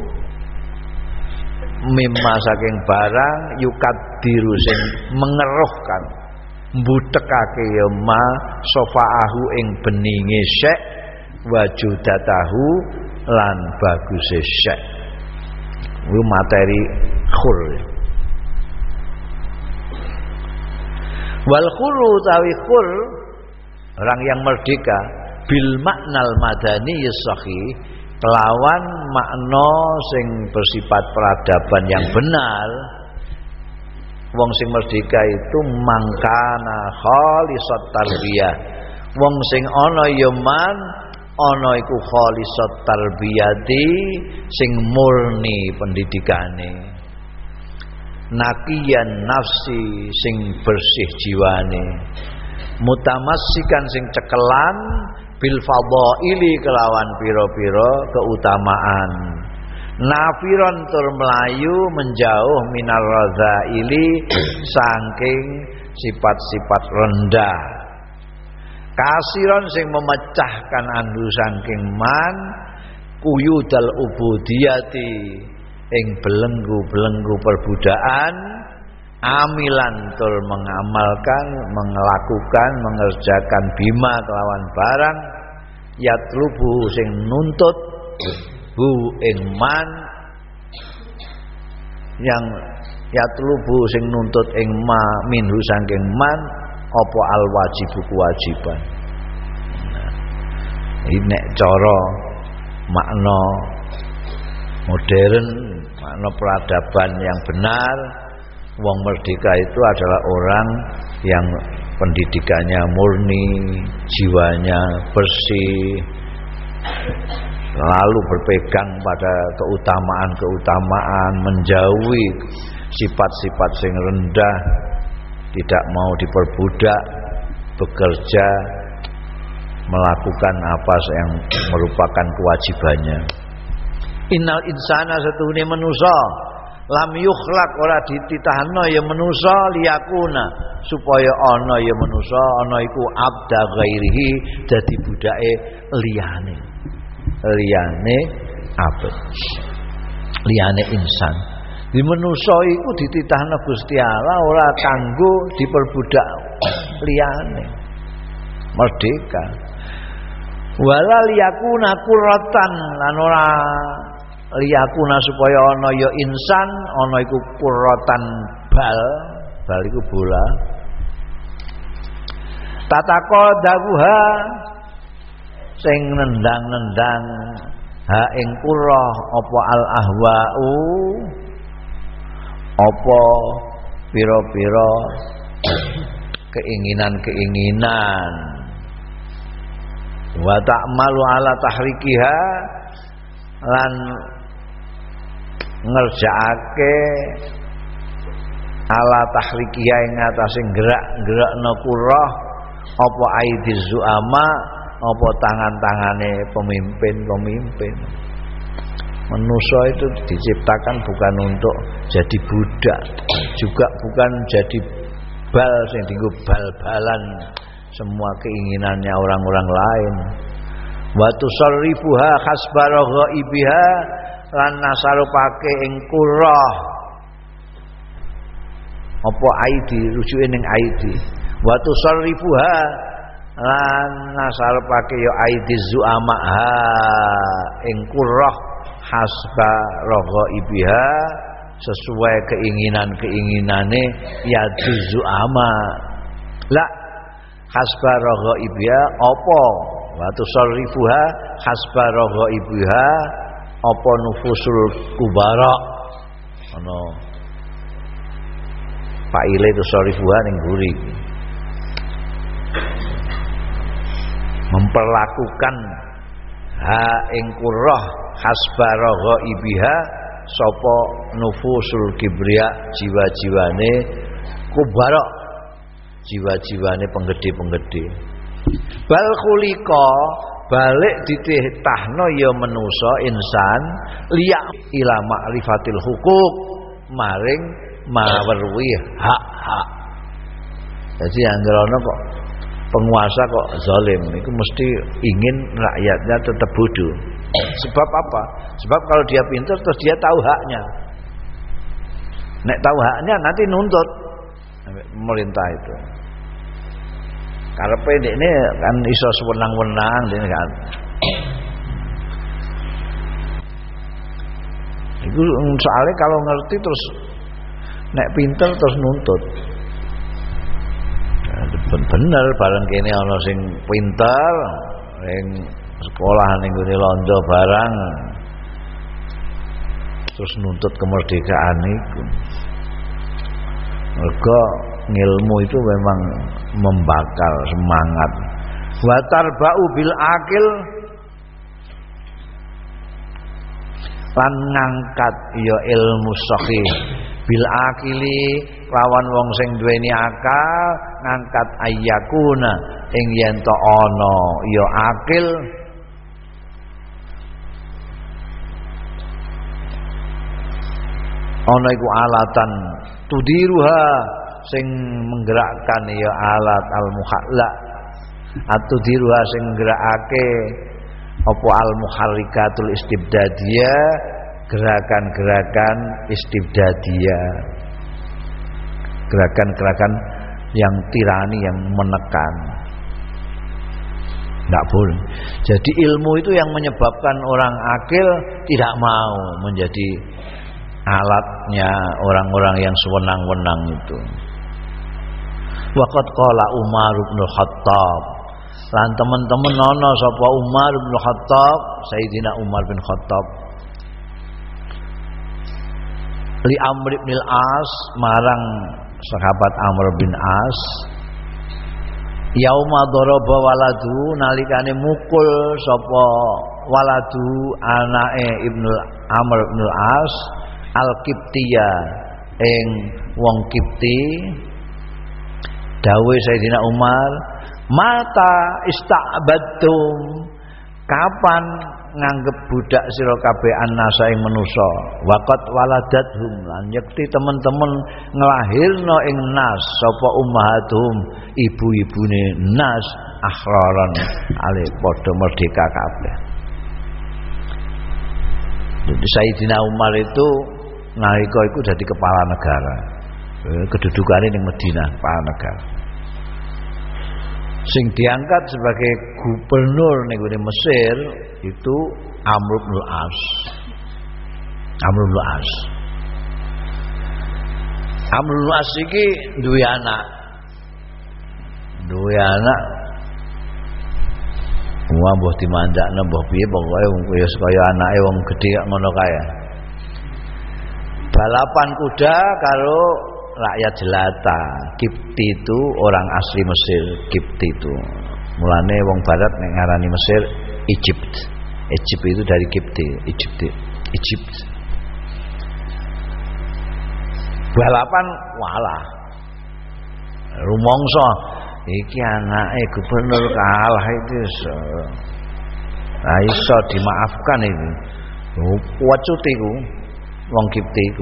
mimma saking barang yukadiru sing mengeruhkan mbutekake ya ma sofaahu ing beninge syek wajudatahu lan baguse syek ku materi khul wal khulu tawi khul orang yang merdeka bil maknal madani sahih kelawan makna sing bersifat peradaban yang benar. Wong sing merdeka itu mangkana khalisat tarbiyah. Wong sing ana ya man ana iku khalisat tarbiyati sing murni pendidikane. Naqiyan nafsi sing bersih jiwane. Mutamassikan sing cekelan bil fadhaili kelawan pira-pira keutamaan. Nafiron tur melayu menjauh minar radzaili saking sifat-sifat rendah. Kasiron sing memecahkan andu saking man kuyudal ubudiyati ing belenggu-belenggu perbudakan amilan tur mengamalkan, melakukan, mengerjakan bima kelawan barang yatlubu sing nuntut hu ing man yang yatlubu sing nuntut ing ma minhu saking man apa al wajibu kewajiban. Ini nek cara makna modern, makna peradaban yang benar. Wong merdeka itu adalah orang yang pendidikannya murni, jiwanya bersih, lalu berpegang pada keutamaan-keutamaan, menjauhi sifat-sifat sing rendah, tidak mau diperbudak, bekerja, melakukan apa yang merupakan kewajibannya. Innal insana satune manusa lam yukhlaq ora dititahno ya manusa liyakuna supaya ana ya manusa ana iku abda ghairihi dadi budake liyane abad liyane insan. Di manusa iku dititahno Gusti Allah ora kanggo diperbudak liyane. Merdeka. Wala liyakuna qurratan lan ora liyakuna supaya ana ya insan ana iku qurratan bal iku bola tataqadaha sing nendang-nendang ha ing qurrah apa al ahwa'u apa pira-pira keinginan-keinginan wa ta'malu ala tahrikiha lan ngerjaake ala tahrikiha ing atase gerak-gerakna qurrah apa aidiz zuama apa tangan-tangane pemimpin-pemimpin. Manusia itu diciptakan bukan untuk jadi budak, juga bukan jadi bal sing dienggo bal-balan semua keinginannya orang-orang lain. Wa tusarrifuha hasba raghaibiha lan nasarupake ing qurrah apa aidi rujuke ning aidi. Wa tusarrifuha lan nasarupake ya aidi zuama ing qurrah hasba raghaibiha sesuai keinginan-keinginane ya zuama. La hasba raghaibiha apa wa tusarrifuha hasba raghaibiha apa nufusul kubara ana Pak Ile itu sorifuha ning guri memperlakukan ha ing qurrah hasbaragha ibiha sapa nufusul kibriya jiwa-jiwane kubara jiwa-jiwane penggede-penggede bal khuliqa balik dititahno ya manusa insan liya ila ma'rifatil hukuk maring mawerwi hak-hak. Jadi anggaran kok penguasa kok zalim itu mesti ingin rakyatnya tetap bodoh. Sebab apa? Sebab kalau dia pintar terus dia tahu haknya. Nek tahu haknya nanti nuntut pemerintah itu. Karepe ini kan iso sewenang-wenang dene kan. Itu soalnya kalau ngerti terus nek pinter terus nuntut. Bener bareng kene ana sing pinter ning sekolah ning gone londo barang terus nuntut kemerdekaan iku. Mergo ngilmu itu memang membakar semangat. Wa tarba'u bil akil lan ngangkat ya ilmu sahih bil akili lawan wong sing duweni akal ngangkat ayyakuna ing yen to ana ya akil ana iku alatan tudiruha sing menggerakkan ya alat al muhalla atau diruha sing nggerakake apa al muharrikatul istibdadiyah gerakan-gerakan istibdadiyah gerakan-gerakan yang tirani yang menekan tidak boleh. Jadi ilmu itu yang menyebabkan orang akil tidak mau menjadi alatnya orang-orang yang sewenang-wenang itu. Waqad qala Umar bin Khattab lan teman-teman ana sapa Umar bin Khattab Sayyidina Umar bin Khattab li Amr bin Al-As marang sahabat Amr bin As yauma daraba waladu nalikane mukul sapa waladu anake Ibnu Amr bin Al-As al-Qibtiyah ing wong Qibti dawuh Sayyidina Umar mata ista'badtum kapan nganggep budak sira kabeh annasa ing manusa waqat waladathum lan yekti teman-teman nglahirna ing nas sapa ummahatuhum ibu-ibune nas ahraran ale padha merdeka kabeh. Jadi Sayyidina Umar itu nalika iku dadi kepala negara. Kedudukannya ning Madinah kepala negara. Sing diangkat sebagai gubernur ning Mesir itu Amr bin Al-As. Amr bin Al-As. Amr bin Al-As iki duwe anak. Duwe anak. Wah mbah dimandakne mbah piye pokoke kaya kaya anake wong gedhe ngono kae. Balapan kuda karo rakyat jelata. Qibti itu orang asli Mesir, Qibti itu. Mulane wong barat nek ngarani Mesir Egypt. Egypt itu dari Qibti, Egypt. Balapan walah. Rumangsa iki anake gubernur kalah itu iso dimaafkan itu. Wacut iku wong Qibti iku.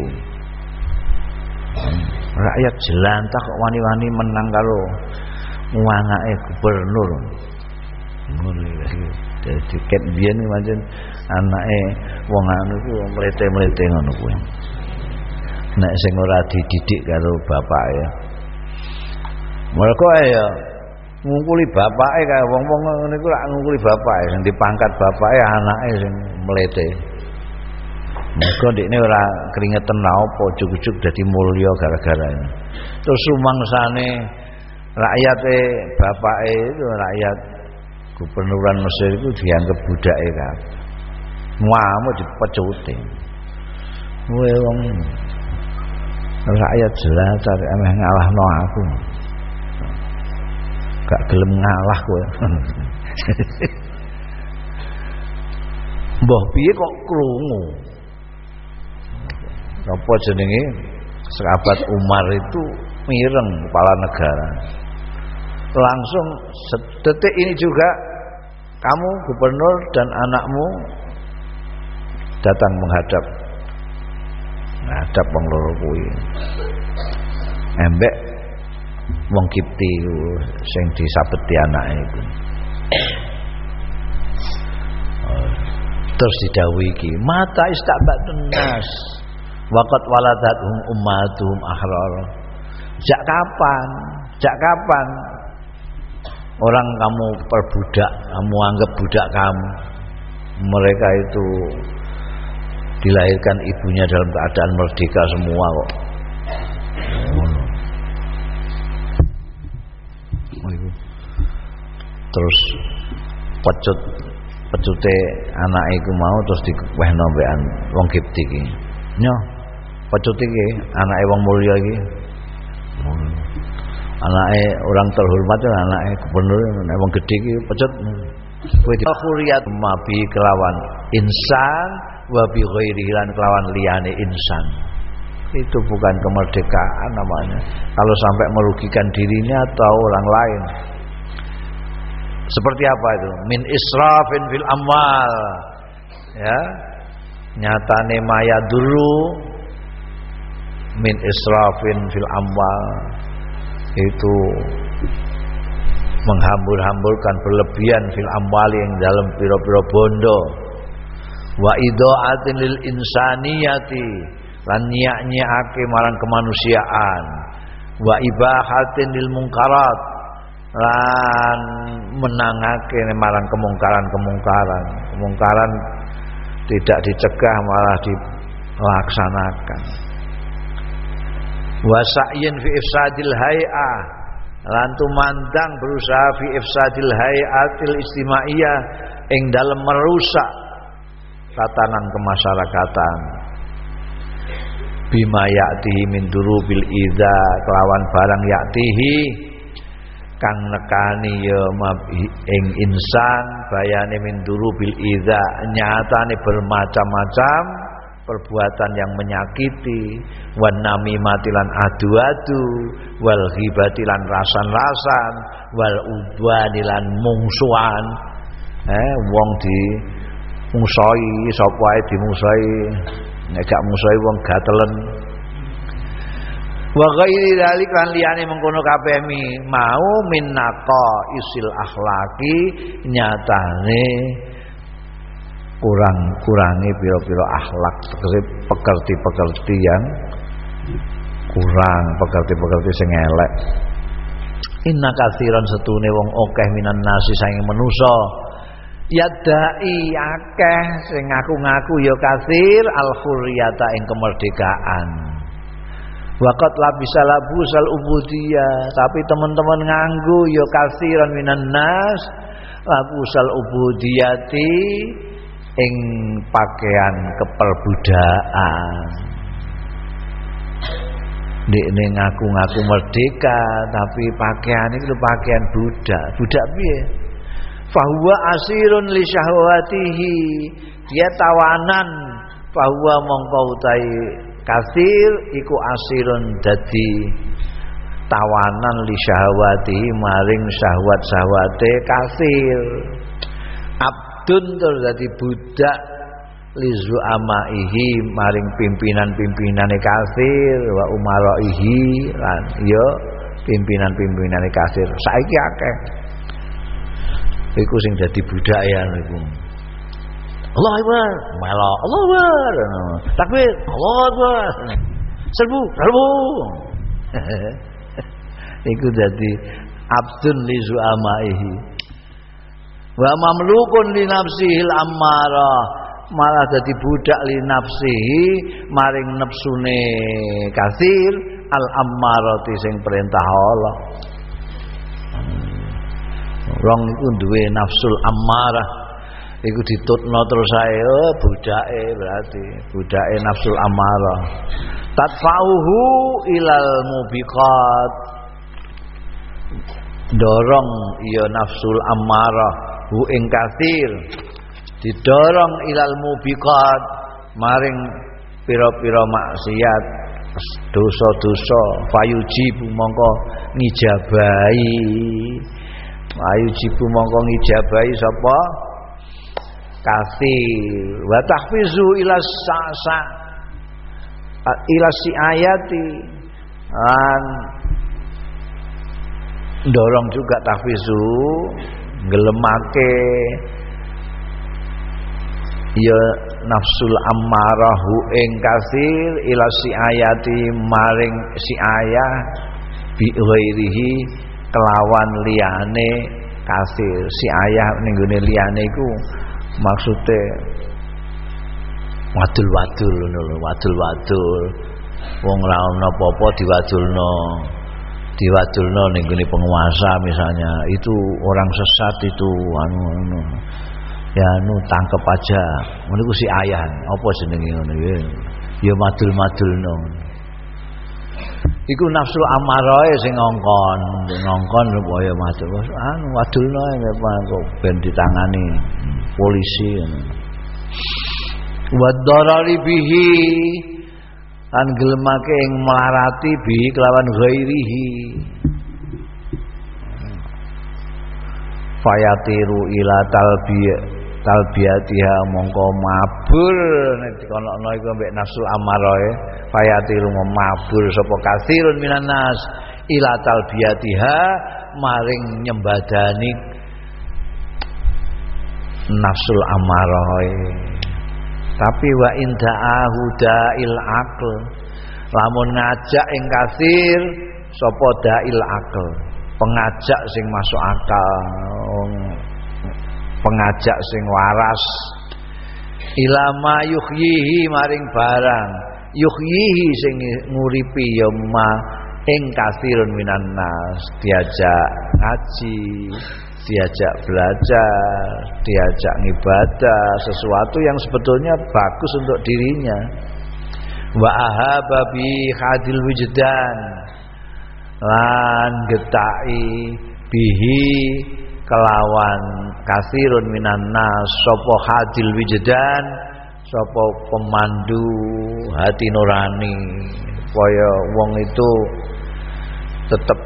Rakyat jelantah kok wani-wani menang karo anake gubernur. Ngono iki. Dadi ket biyen pancen anake wong anu iku mlete-mlete ngono kuwi. Nek sing ora dididik karo bapake. Mereka ya ngungkuli bapake kaya wong-wong ngene iku lak ngungkuli bapake sing dipangkat bapake anake sing mlete. Mergo ndekne ora keringetan apa juk-juk dadi mulya gara-gara ini. Terus rumangsane rakyate bapake itu rakyat gubernuran Mesir itu dianggap budake kabeh. Muamu dipecuti. Kowe wong Rakyat jelata emeh ngalahno aku. Gak gelem ngalah kowe. Mbah piye kok krungu? Apa jenenge sahabat Umar itu mireng kepala negara. Langsung sedetik ini juga kamu gubernur dan anakmu datang menghadap wong loro kuwi. Embek wong Kipti sing disabeti anake iku. Terus didhawuhi iki, mata istabatun nas waqad waladathum ummatuhum ahrar. Jak kapan orang kamu perbudak, kamu anggap budak kamu. Mereka itu dilahirkan ibunya dalam keadaan merdeka semua kok. Terus pecute anake iku mau terus diwehno mbekan wong Kipti iki. Nyo, pecut iki anake wong mulya iki. Anake orang terhormat, anake gubernur, anake wong gedhe iki pecut. Kowe dikhuriyat mabi kelawan insan wa bi ghairihi lan kelawan liyane insan. Itu bukan kemerdekaan namanya. Kalau sampai merugikan dirinya atau orang lain. Seperti apa itu? Min israfin fil amwal. Ya. Nyatane maya dulu min israfin fil amwal. Itu menghambur-hamburkan berlebihan fil amwal yang dalam pira-pira bondo. Wa idaatin lil insaniyati lan nyak-nyakake marang kemanusiaan. Wa ibahatin lil mungkarat lan menangake marang kemungkaran tidak dicegah malah dilaksanakan. Wa sa'yin fi ifsadil hay'ah lan tumandang berusaha fi ifsadil hay'atil istimaiyah ing dalem merusak tatanan kemasyarakatan bima ya'tihi min durubil idza kelawan barang ya'tihi kang nekani ya ing insan bayane min durubil idza nyatane bermacam-macam perbuatan yang menyakiti wan namimati lan adu-adu wal ghibati lan rasan-rasan wal udwani lan mungsuhan wong di mungsoi sapa ae dimungsoi nek gak mungsoi wong gatelen wa ghairi dzalik lan liyane mengkono kabeh mau minnaqa isil akhlaqi nyatane kurangi pira-pira akhlak tegese pekerti-pekerti yang kurang, pekerti-pekerti sing elek. Inna katsiran setune wong akeh minan nasi saking manusa yadai akeh sing ngaku-ngaku ya katsir al khurriyata ing kemerdekaan. Waqat labisa labusal ubudiyah, tapi teman-teman nganggo ya katsiran minan nas labusal ubudiyati ing pakaian keperbudaan. Dekne ngaku-ngaku merdeka tapi pakaian itu pakaian budak. Budak piye? Fahuwa asirun li syahwatihi. Dia tawanan. Fahuwa mongko utahe kasir iku asirun dadi tawanan li syahwatihi maring syahwat-syahwate kasir. Abdun terus dadi budak lizu amaihi maring pimpinan-pimpinane kasir wa umaraihi lan ya pimpinan-pimpinane kasir saiki akeh iku sing dadi budaya niku. Allahu Akbar, melo Allahu Akbar, takbir Allahu Akbar, serbu iku dadi abdun lizu amaihi wa mamlukun li nafsihil ammarah malah dadi budak li nafsihi maring nafsune kasir al ammarati sing perintah Allah. Wong iku duwe nafsul ammarah iku ditutno terus ae budake berarti budake nafsul amarah tadfa'uhu ilal mubiqat dorong ya nafsul amarah hu ing katsir didorong ilal mubiqat maring pira-pira maksiat dosa-dosa fayujibu mongko ngijabahi fayujibu mongko ngijabahi sapa katsir wa tahfizu ila sa'sa ila si ayati an dorong juga tahfizu ngelemake ya nafsul ammarahu ing katsir ila si ayati maring si ayah bi ghairihi kelawan liyane katsir si ayah ning gone liyane iku maksude wadul-wadul ngono lho wadul-wadul wong ora ana apa-apa diwadulno ning gone penguasa misalnya itu orang sesat itu anu ya tangkep aja ngono iku si ayah apa jenenge ngono ya madul-madulno iku nafsu amarahe sing ngongkon supaya madul wadulno kok ben ditangani polisi wa darari bihi lan gelemake ing melarati bihi kelawan ghairihi fayatiru ila talbiyatiha mongko mabur nek dikono iku mbek nafsu amarahe fayatiru mabur sapa katsirun minan nas ila talbiyatiha maring nyembadani nafsul amarahe tapi wa inda'ahu da'il aql lamun ngajak ing katsir sapa da'il aql pengajak sing masuk akal pengajak sing waras ilama yuhyihi maring barang yuhyihi sing nguripi ya ma ing katsirun minan nas diajak ngaji diajak belajar diajak ibadah sesuatu yang sebetulnya bagus untuk dirinya wa ahaba bi hadil wujdan lan getaki bihi kelawan katsirun minan nas sapa hadil wujdan sapa pemandu hati nurani supaya wong itu tetap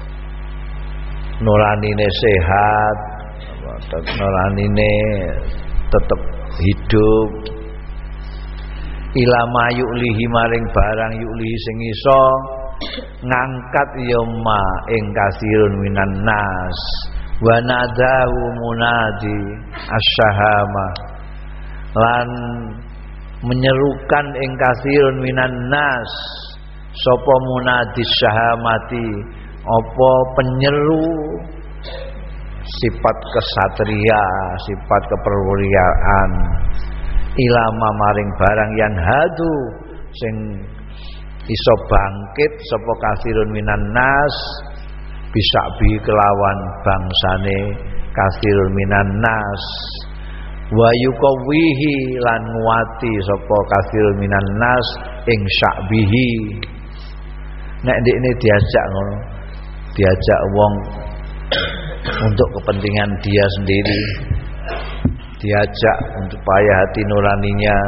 nuranine sehat nuranine tetap hidup ilama yu'lihi maring barang yu'lihi sing iso ngangkat ya ma ing katsirun minan nas wa nadahu munadi asyahama lan menyerukan ing katsirun minan nas sapa munadi syahamati apa penyeru sifat kesatria sifat keperwiraan ilama maring barang yang hadu sing iso bangkit sapa katsirun minan nas bisa bi kelawan bangsane katsirun minan nas wa yuqawwihi lan nguati sapa katsirun minan nas ing sya'bihi nek ndekne diajak ngono diajak wong untuk kepentingan dia sendiri diajak untuk supaya hati nuraninya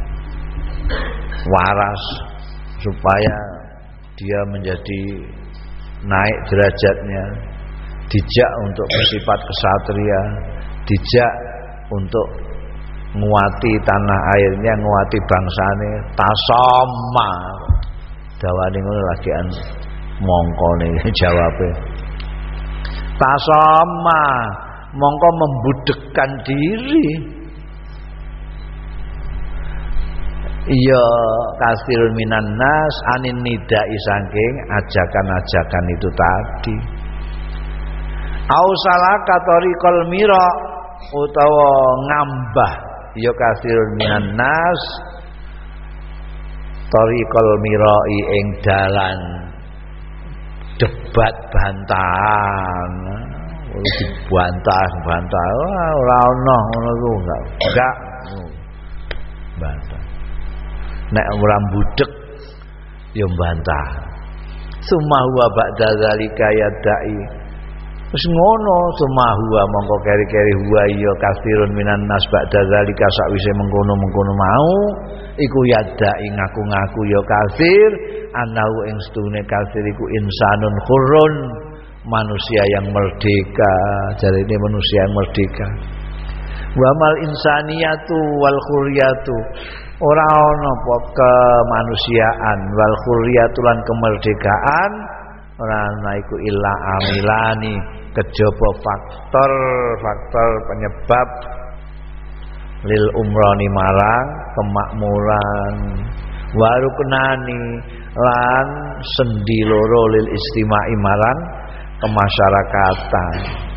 waras supaya dia menjadi naik derajatnya dijak untuk bersifat kesatria dijak untuk nguati tanah airnya nguati bangsane tasama dawane ngono lagian mongko nih jawabe tasama mongko membudekkan diri iya katsirun minan nas anin nidai saking ajakan-ajakan itu tadi au salaka tariqal mira utawa ngambah ya katsirun minan nas tariqal mirai ing dalan debat bantahan dibantah ora ono ngono ku enggak bantah. Nek ora budek ya bantah. Sumahuwa ba'da zalika yadai. Wis ngono sumahuwa mongko keri-keri huwa ya kasirun minan nas ba'da zalika sakwise mengkono-mengkono mau iku yadai ngaku-ngaku ya kasir anahu ing stune kasir iku insanun khurrun manusia yang merdeka. Jarine manusia yang merdeka. Wa mal insaniyatu wal khurriyatu ora ana apa kemanusiaan wal khurriyatu lan kemerdekaan ora ana iku illa amilani kejaba faktor penyebab lil umrani marang kemakmuran waruknani lan sendi loro lil istimai marang kemasyarakatan.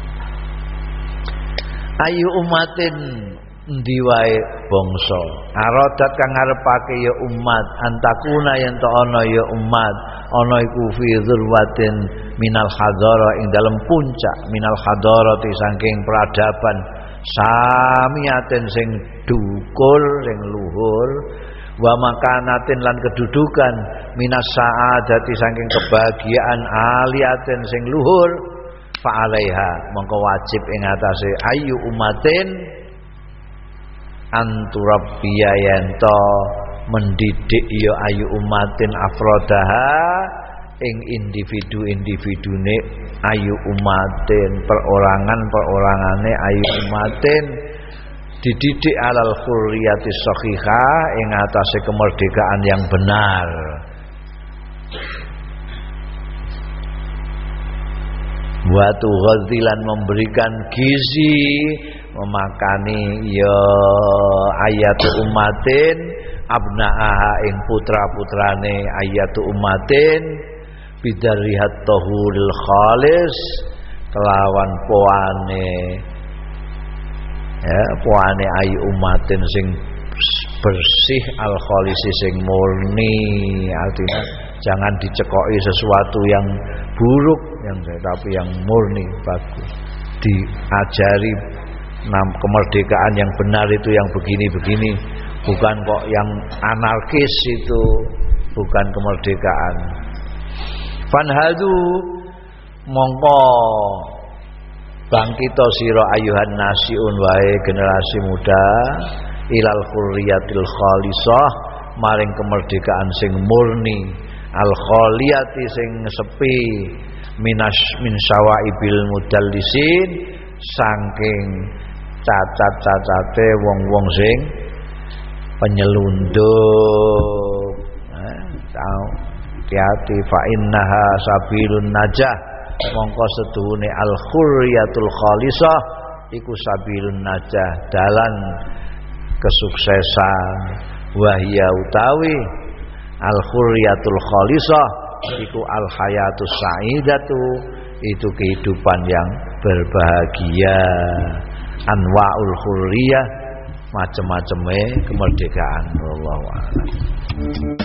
Ayu umatin endi wae bangsa aradat kang ngarepake ya umat antakuna yen to ana ya umat ana iku fi dzurwatin minal hadara ing dalem puncak minal hadarati saking peradaban samiaten sing dukul sing luhur wa makanatin lan kedudukan minas saadati saking kebahagiaan aliaten sing luhur fa'alaiha mongko wajib ing atase ayu umatin anturabbiya yanto mendidik ya ayu umatin afrodaha ing individu-individune ayu umatin perorangan-perorangane ayu umatin dididik alal khurriyatis shahihah ing atase kemerdekaan yang benar. Watu ghazilan memberikan gizi memakani ya ayatu umatin abnaaha ing putra-putrane ayatu umatin bidarihat tahuril khalis kelawan poane ayu umatin sing bersih al khalisi sing murni. Artinya jangan dicekoki sesuatu yang buruk tapi yang murni bagus. Diajari kemerdekaan yang benar itu yang begini-begini, bukan kok yang anarkis itu, bukan kemerdekaan. Fanhadu mongko bangkita sira ayuhan nasiun wae generasi muda ilal khurriyatil khalisah maring kemerdekaan sing murni al khaliyati sing sepi min syawaibil mudallisin saking cacat-cacate wong-wong sing penyelundup. Hati-hati fa innaha sabilun najah mongko setuhune al khurriyatul khalisah iku sabilun najah dalan kesuksesan wahya utawi al khurriyatul khalisah iku al hayatus saidatu itu kehidupan yang berbahagia. Anwaul khurriyah macam-macamnya kemerdekaan. Wallahu a'lam.